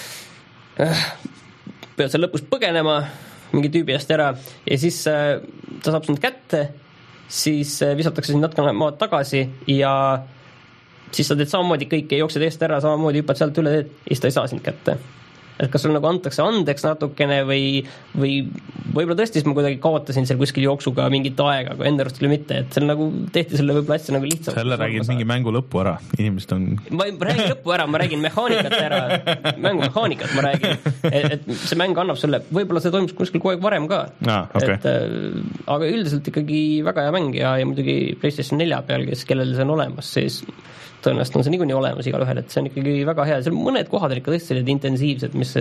pead seal lõpus põgenema mingi tüübi eest ära ja siis äh, ta saab sind kätte, siis visatakse sind natuke maad tagasi ja siis sa teed samamoodi kõike, jooksed eest ära, samamoodi hüppad sealt üle teed, ja siis ta ei saa sind kätte. Et kas sul nagu antakse andeks natukene või, või võib-olla tõesti siis ma kuidagi kaotasin seal kuskil jooksuga mingit aega, aga enda arust oli mitte, et seal nagu tehti selle võib-olla hästi nagu lihtsalt. Selle räägid mingi mängu lõppu ära, inimesed on... Ma räägin lõppu ära, ma räägin mehaanikat ära, mängu mehaanikat ma räägin, et, et see mäng annab sulle, võib-olla see toimus kuskil kogu aeg varem ka, ah, okay. et, aga üldiselt ikkagi väga hea mäng ja, ja muidugi PlayStation nelja peal, kes kellel see on olemas, siis tõenäoliselt on see niikuinii olemas igal ühel, et see on ikkagi väga hea, seal mõned kohad on ikka tõesti sellised intensiivsed, mis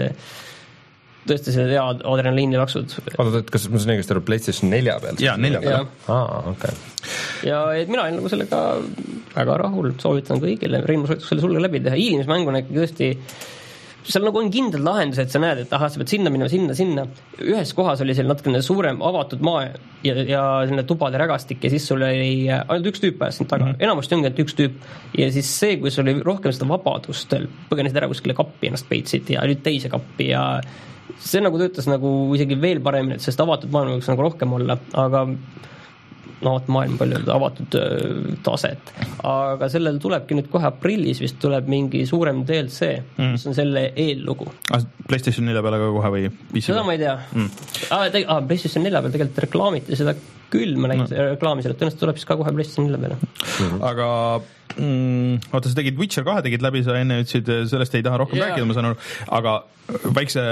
tõesti sellised hea adrenaliini laksud. Oota, kas ma sain õigesti aru PlayStation nelja peal? Jaa, nelja peal. Aa, okei. Ja et mina olen nagu sellega väga rahul, soovitan kõigile, Rein, ma soovitan selle sulle läbi teha, hiilimismäng on ikkagi tõesti seal nagu on kindlad lahendus, et sa näed, et ahah, sa pead sinna minema, sinna, sinna. Ühes kohas oli seal natukene suurem avatud maa ja, ja selline tubade rägastik ja siis sul oli ainult üks tüüp pääs sind taga. Mm-hmm. Enamasti ongi ainult üks tüüp. Ja siis see, kui sul oli rohkem seda vabadust, põgenesid ära kuskile kappi ennast peitsid ja nüüd teise kappi ja see nagu töötas nagu isegi veel paremini, et sest avatud maailma võiks nagu rohkem olla, aga no maailm palju avatud taset, aga sellel tulebki nüüd kohe aprillis vist tuleb mingi suurem D L C, mm. mis on selle eellugu. Ah, PlayStation nelja peale ka kohe või P C? Seda ma ei tea. Mm. Ah, te, ah, PlayStation nelja peale tegelikult reklaamiti seda küll, ma nägin no. reklaami selle, tõenäoliselt tuleb siis ka kohe PlayStation nelja peale. Mm-hmm. Aga mm, oota, sa tegid Witcher kahe tegid läbi, sa enne ütlesid, sellest ei taha rohkem yeah. rääkida, ma saan aru, aga väikse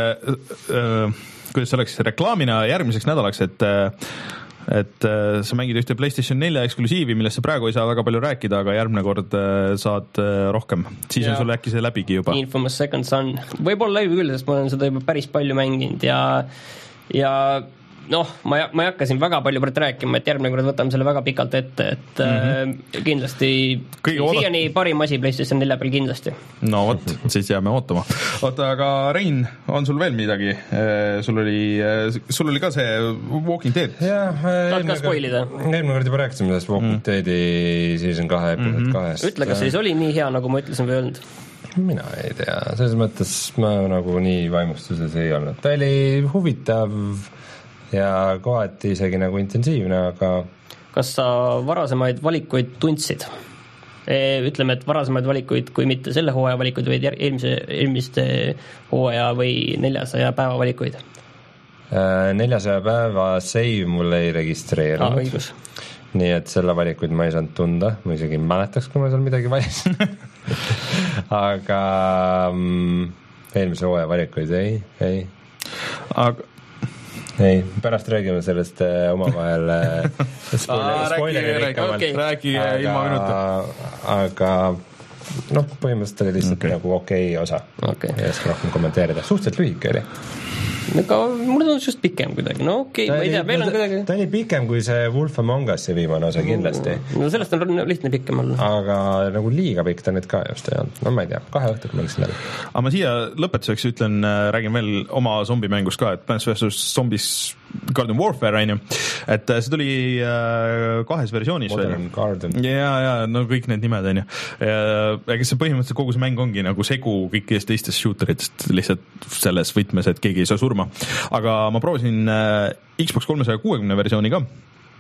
äh, kuidas see oleks reklaamina järgmiseks nädalaks, et äh, et äh, sa mängid ühte PlayStation nelja eksklusiivi, millest sa praegu ei saa väga palju rääkida, aga järgmine kord äh, saad äh, rohkem. Siis ja. On sul äkki see läbigi juba. Infamous Second Son. Võib-olla läbi küll, sest ma olen seda juba päris palju mänginud ja, ja noh, ma, ma ei hakka siin väga palju praegu rääkima, et järgmine kord võtame selle väga pikalt ette, et mm-hmm. kindlasti siiani parim asi PlayStation nelja peal kindlasti. No vot, siis jääme ootama. Oota, aga Rein, on sul veel midagi? Sul oli, sul oli ka see Walking Dead. Jah, tahad ka spoilida? Eelmine kord juba rääkisime sellest Walking mm. Deadi season kahe episood mm-hmm. kahest. Ütle, kas siis oli nii hea, nagu ma ütlesin või öelnud? Mina ei tea, selles mõttes ma nagu nii vaimustuses ei olnud. Ta oli huvitav ja kohati isegi nagu intensiivne, aga kas sa varasemaid valikuid tundsid? Ütleme, et varasemaid valikuid, kui mitte selle hooaja valikuid, vaid eelmise, eelmiste hooaja või neljasaja päeva valikuid? neljasaja päeva save mul ei registreerunud. Ah, õigus. Nii et selle valikuid ma ei saanud tunda, ma isegi ei mäletaks, kui ma seal midagi valisin. aga mm, eelmise hooaja valikuid ei, ei. Aga ei, pärast räägime sellest äh, omavahel äh, spoiler, spoileri rikkamalt. Räägi ilma minuta. Aga noh, põhimõtteliselt oli lihtsalt okay. nagu okei okay osa okay. ja siis rohkem kommenteerida. Suhteliselt lühike oli. Aga mulle tundus just pikem kuidagi, no okei okay,, ma ei tea, meil on kuidagi ta oli pikem kui see Wolf Among Us'i viimane osa kindlasti. No sellest on lihtne pikem olla. Aga nagu liiga pikk ta nüüd ka just ei olnud, no ma ei tea, kahe õhtuga ma läksin läbi. Aga ma siia lõpetuseks ütlen, räägin veel oma zombimängust ka, et Plants versus. Zombies Garden Warfare on ju, et see tuli kahes versioonis Modern Garden. ja, ja no kõik need nimed on ju. Ega see põhimõtteliselt kogu see mäng ongi nagu segu kõikidest teistest shooteritest lihtsalt selles võtmes, et keegi ei saa surma. Aga ma proovisin Xbox kolmesaja kuuekümne versiooni ka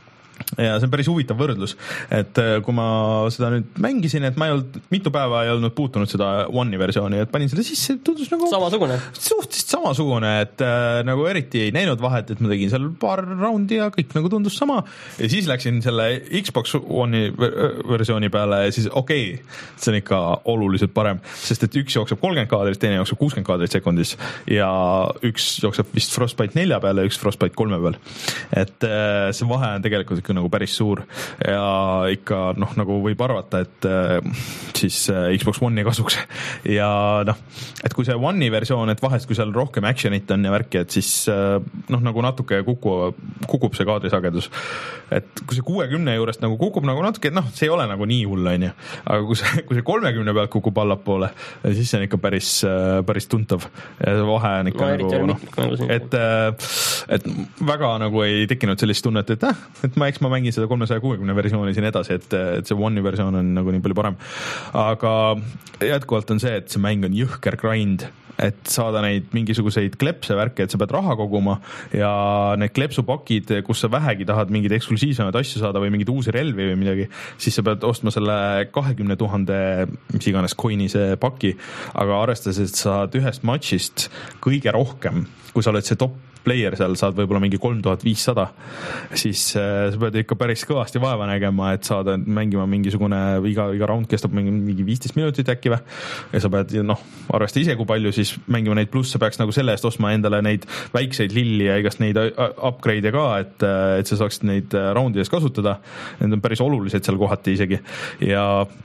ja see on päris huvitav võrdlus, et kui ma seda nüüd mängisin, et ma ei olnud, mitu päeva ei olnud puutunud seda One'i versiooni, et panin selle sisse, tundus nagu samasugune, suhteliselt samasugune, et äh, nagu eriti ei näinud vahet, et ma tegin seal paar raundi ja kõik nagu tundus sama ja siis läksin selle Xbox One'i versiooni peale ja siis okei okay,, see on ikka oluliselt parem, sest et üks jookseb kolmkümmend kaadrit, teine jookseb kuuskümmend kaadrit sekundis ja üks jookseb vist Frostbite nelja peale ja üks Frostbite kolme peal, et äh, see vahe on tegelikult nagu päris suur ja ikka noh, nagu võib arvata, et äh, siis äh, Xbox One'i kasuks ja noh, et kui see One'i versioon, et vahest kui seal rohkem actionit on ja värki, et siis äh, noh, nagu natuke kuku, kukub see kaadrisagedus, et kui see kuuekümne juurest nagu kukub nagu natuke, noh, see ei ole nagu nii hull, on ju, aga kui see, kui see kolmekümne pealt kukub allapoole, siis see on ikka päris, päris tuntav ja see vahe on ikka no, nagu noh, et, et väga nagu ei tekkinud sellist tunnet, et äh, et ma eks ma mängin seda kolmesaja kuuekümne versiooni siin edasi, et, et see One'i versioon on nagu nii palju parem. Aga jätkuvalt on see, et see mäng on jõhker grind, et saada neid mingisuguseid klepse värke, et sa pead raha koguma ja need klepsupakid, kus sa vähegi tahad mingeid eksklusiivsemaid asju saada või mingeid uusi relvi või midagi, siis sa pead ostma selle kahekümne tuhande mis iganes coin'i see paki, aga arvestades, et sa saad ühest matšist kõige rohkem, kui sa oled see top player seal, saad võib-olla mingi kolm tuhat viissada, siis äh, sa pead ikka päris kõvasti vaeva nägema, et saada mängima mingisugune, iga, iga round kestab mingi, mingi viisteist minutit äkki või, ja sa pead, noh, arvesta ise, kui palju siis mängima neid, pluss sa peaks nagu selle eest ostma endale neid väikseid lilli ja igast neid upgrade'e ka, et, et sa saaksid neid roundides kasutada, need on päris olulised seal kohati isegi ja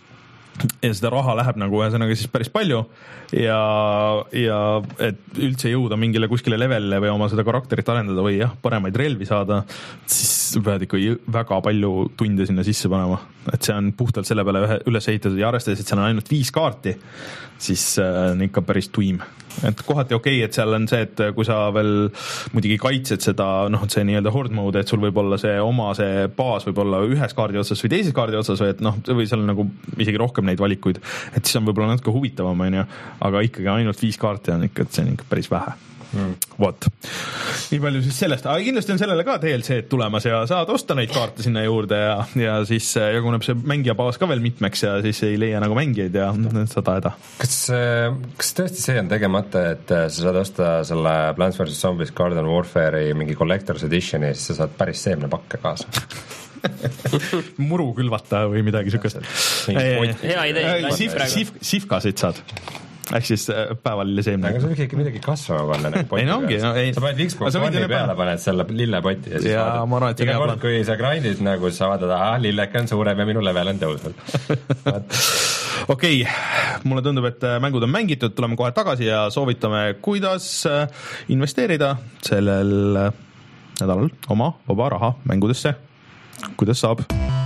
ja seda raha läheb nagu ühesõnaga siis päris palju ja, ja et üldse jõuda mingile kuskile levelile või oma seda karakterit arendada või jah, paremaid relvi saada, siis pead ikka väga palju tunde sinna sisse panema, et see on puhtalt selle peale üles ehitatud ja arvestades, et seal on ainult viis kaarti, siis on ikka päris tuim. Et kohati okei, okay, et seal on see, et kui sa veel muidugi kaitsed seda, noh, see nii-öelda horde mode, et sul võib olla see oma see baas võib olla ühes kaardi otsas või teises kaardi otsas või et noh, või seal nagu isegi rohkem neid valikuid, et siis on võib-olla natuke huvitavam, on ju, aga ikkagi ainult viis kaarti on ikka, et see on ikka päris vähe. Mm. Vot. Nii palju siis sellest, aga kindlasti on sellele ka D L C-d tulemas ja saad osta neid kaarte sinna juurde ja, ja siis jaguneb see mängija baas ka veel mitmeks ja siis ei leia nagu mängijaid ja saad aeda. Kas, kas tõesti see on tegemata, et sa saad osta selle Plants versus. Zombies Garden Warfare'i mingi Collector's Editioni ja siis sa saad päris seemnepakke kaasa? Muru külvata või midagi sükast. Hea idee. Sifkasid saad. Ehk siis päevalille seemne. Aga sa võiks ikka midagi kasvama panna nagu poti ei, no ongi, no, ei. Sa paned Xbox One'i peale, paned selle lillepoti ja siis ja, vaatad. Ma arvan, et iga kord, kui sa grindid nagu sa vaatad, aha, lilleke on suurem ja minu level on tõusnud. Okei, mulle tundub, et mängud on mängitud, tuleme kohe tagasi ja soovitame, kuidas investeerida sellel nädalal oma vaba raha mängudesse. Kuidas saab?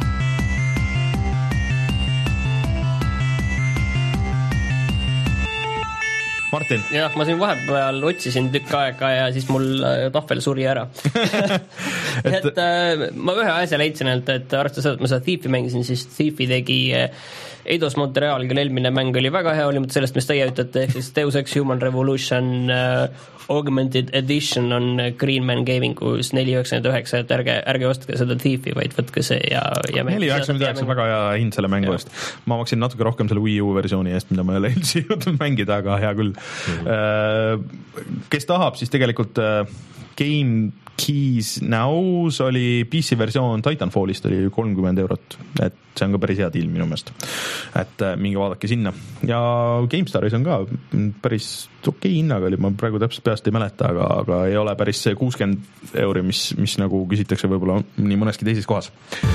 Martin. jah, ma siin vahepeal otsisin tükk aega ja siis mul tahvel suri ära. et, et äh, ma ühe asja leidsin, et, et arvestades seda, et ma seda Thiefi mängisin, siis Thiefi tegi Eidos Montreal, kelle eelmine mäng oli väga hea, oli sellest, mis teie ütlete, ehk siis Deus Ex Human Revolution uh, Augmented Edition on Green Man Gamingus neli üheksakümmend üheksa, et ärge, ärge ostke seda Thiefi, vaid võtke see ja, ja neli üheksakümmend üheksa väga hea hind selle mängu eest. Ma maksin natuke rohkem selle Wii U versiooni eest, mida ma ei ole üldse jõudnud mängida, aga hea küll. Mm-hmm. Kes tahab, siis tegelikult Game Keys Now's oli P C versioon Titanfallist oli kolmkümmend eurot, et see on ka päris hea deal minu meelest, et minge vaadake sinna. Ja GameStaris on ka päris okei hinnaga oli, ma praegu täpselt peast ei mäleta, aga, aga ei ole päris see kuuskümmend euri, mis, mis nagu küsitakse võib-olla nii mõneski teises kohas.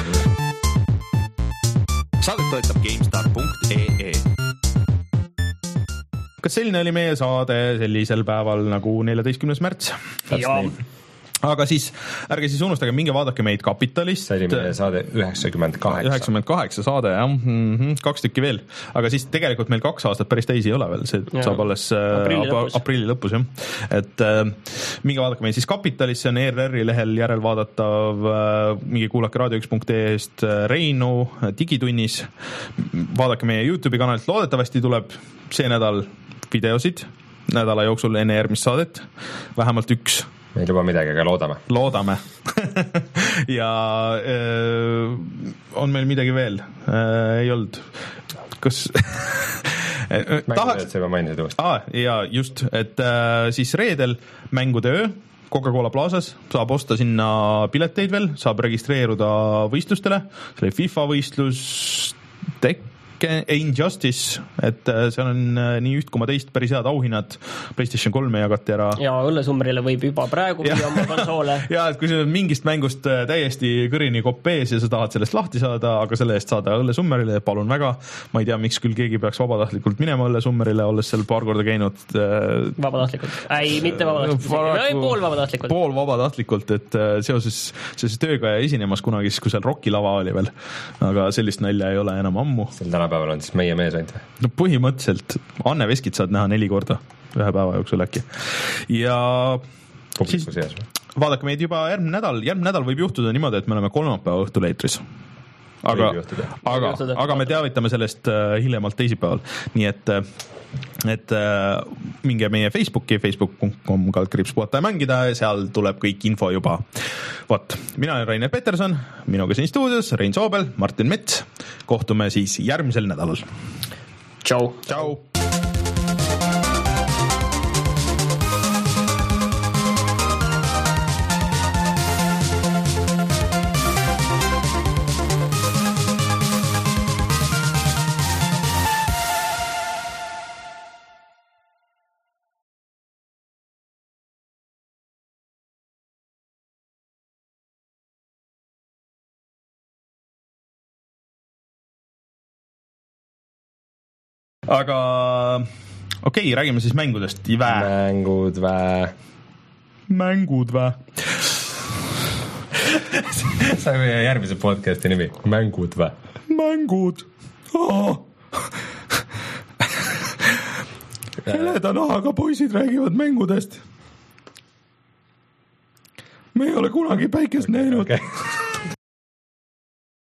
Saadet toetab GameStar punkt ee. Kas selline oli meie saade sellisel päeval nagu neljateistkümnes märts? Jaa. Aga siis, ärge siis unustage, minge vaadake meid Kapitalist. See oli meie saade üheksakümmend kaheksa. üheksakümmend kaheksa saade, jah. Mm-hmm, kaks tükki veel. Aga siis tegelikult meil kaks aastat päris täis ei ole veel. See ja, saab alles aprilli lõpus, aprilli lõpus jah. Et äh, minge vaadake meid siis Kapitalist, see on E R R-i lehel järelvaadatav, äh, minge kuulake raadio üks punkt ee eest Reinu Digitunnis. Vaadake meie YouTube'i kanalit, loodetavasti tuleb see nädal videosid nädala jooksul enne järgmist saadet. Vähemalt üks. Me ei luba midagi, aga loodame. Loodame. ja öö, on meil midagi veel? Ei olnud. Kas... Mängutööd sa juba mainisid uuesti. Ah, ja just, et äh, siis reedel mängude öö Coca-Cola Plazas saab osta sinna pileteid veel, saab registreeruda võistlustele, see oli FIFA võistlus, Tech Injustice, et seal on nii üht koma teist päris head auhinnad, PlayStation kolme jagati ära. Ja õllesummerile võib juba praegu viia oma konsoole. ja, et kui sul on mingist mängust täiesti kõrini kopp ees ja sa tahad sellest lahti saada, aga selle eest saada õllesummerile, palun väga. Ma ei tea, miks küll keegi peaks vabatahtlikult minema õllesummerile, olles seal paar korda käinud. Vabatahtlikult. Ei, mitte vabatahtlikult. Ei, pool vabatahtlikult. Pool vabatahtlikult, et seoses, seoses tööga ja esinemas kunagi, kui seal Rockilava oli veel. Aga sellist nalja ei ole enam ammu. Sel tänapäeval on siis meie mees ainult või? No põhimõtteliselt. Anne Veskit saad näha neli korda ühe päeva jooksul äkki. Ja publiku seas või? Vaadake meid juba järgmine nädal. Järgmine nädal võib juhtuda niimoodi, et me oleme kolmapäeva õhtul eetris. Aga, aga, aga me teavitame sellest uh, hiljemalt teisipäeval. Nii et, et uh, minge meie Facebooki, facebook punkt com kaldkriips puhata ja mängida ja seal tuleb kõik info juba. Vot, mina olen Rainer Peterson, minuga siin stuudios Rein Soobel, Martin Mets. Kohtume siis järgmisel nädalal. Tšau. Tšau. Aga okei, okay, räägime siis mängudest. Vä. Mängud vä. Mängud vä. See on meie järgmise podcasti nimi. Mängud vä. Mängud. Oh. Heleda nahaga poisid räägivad mängudest. Me ei ole kunagi päikest näinud. Okay.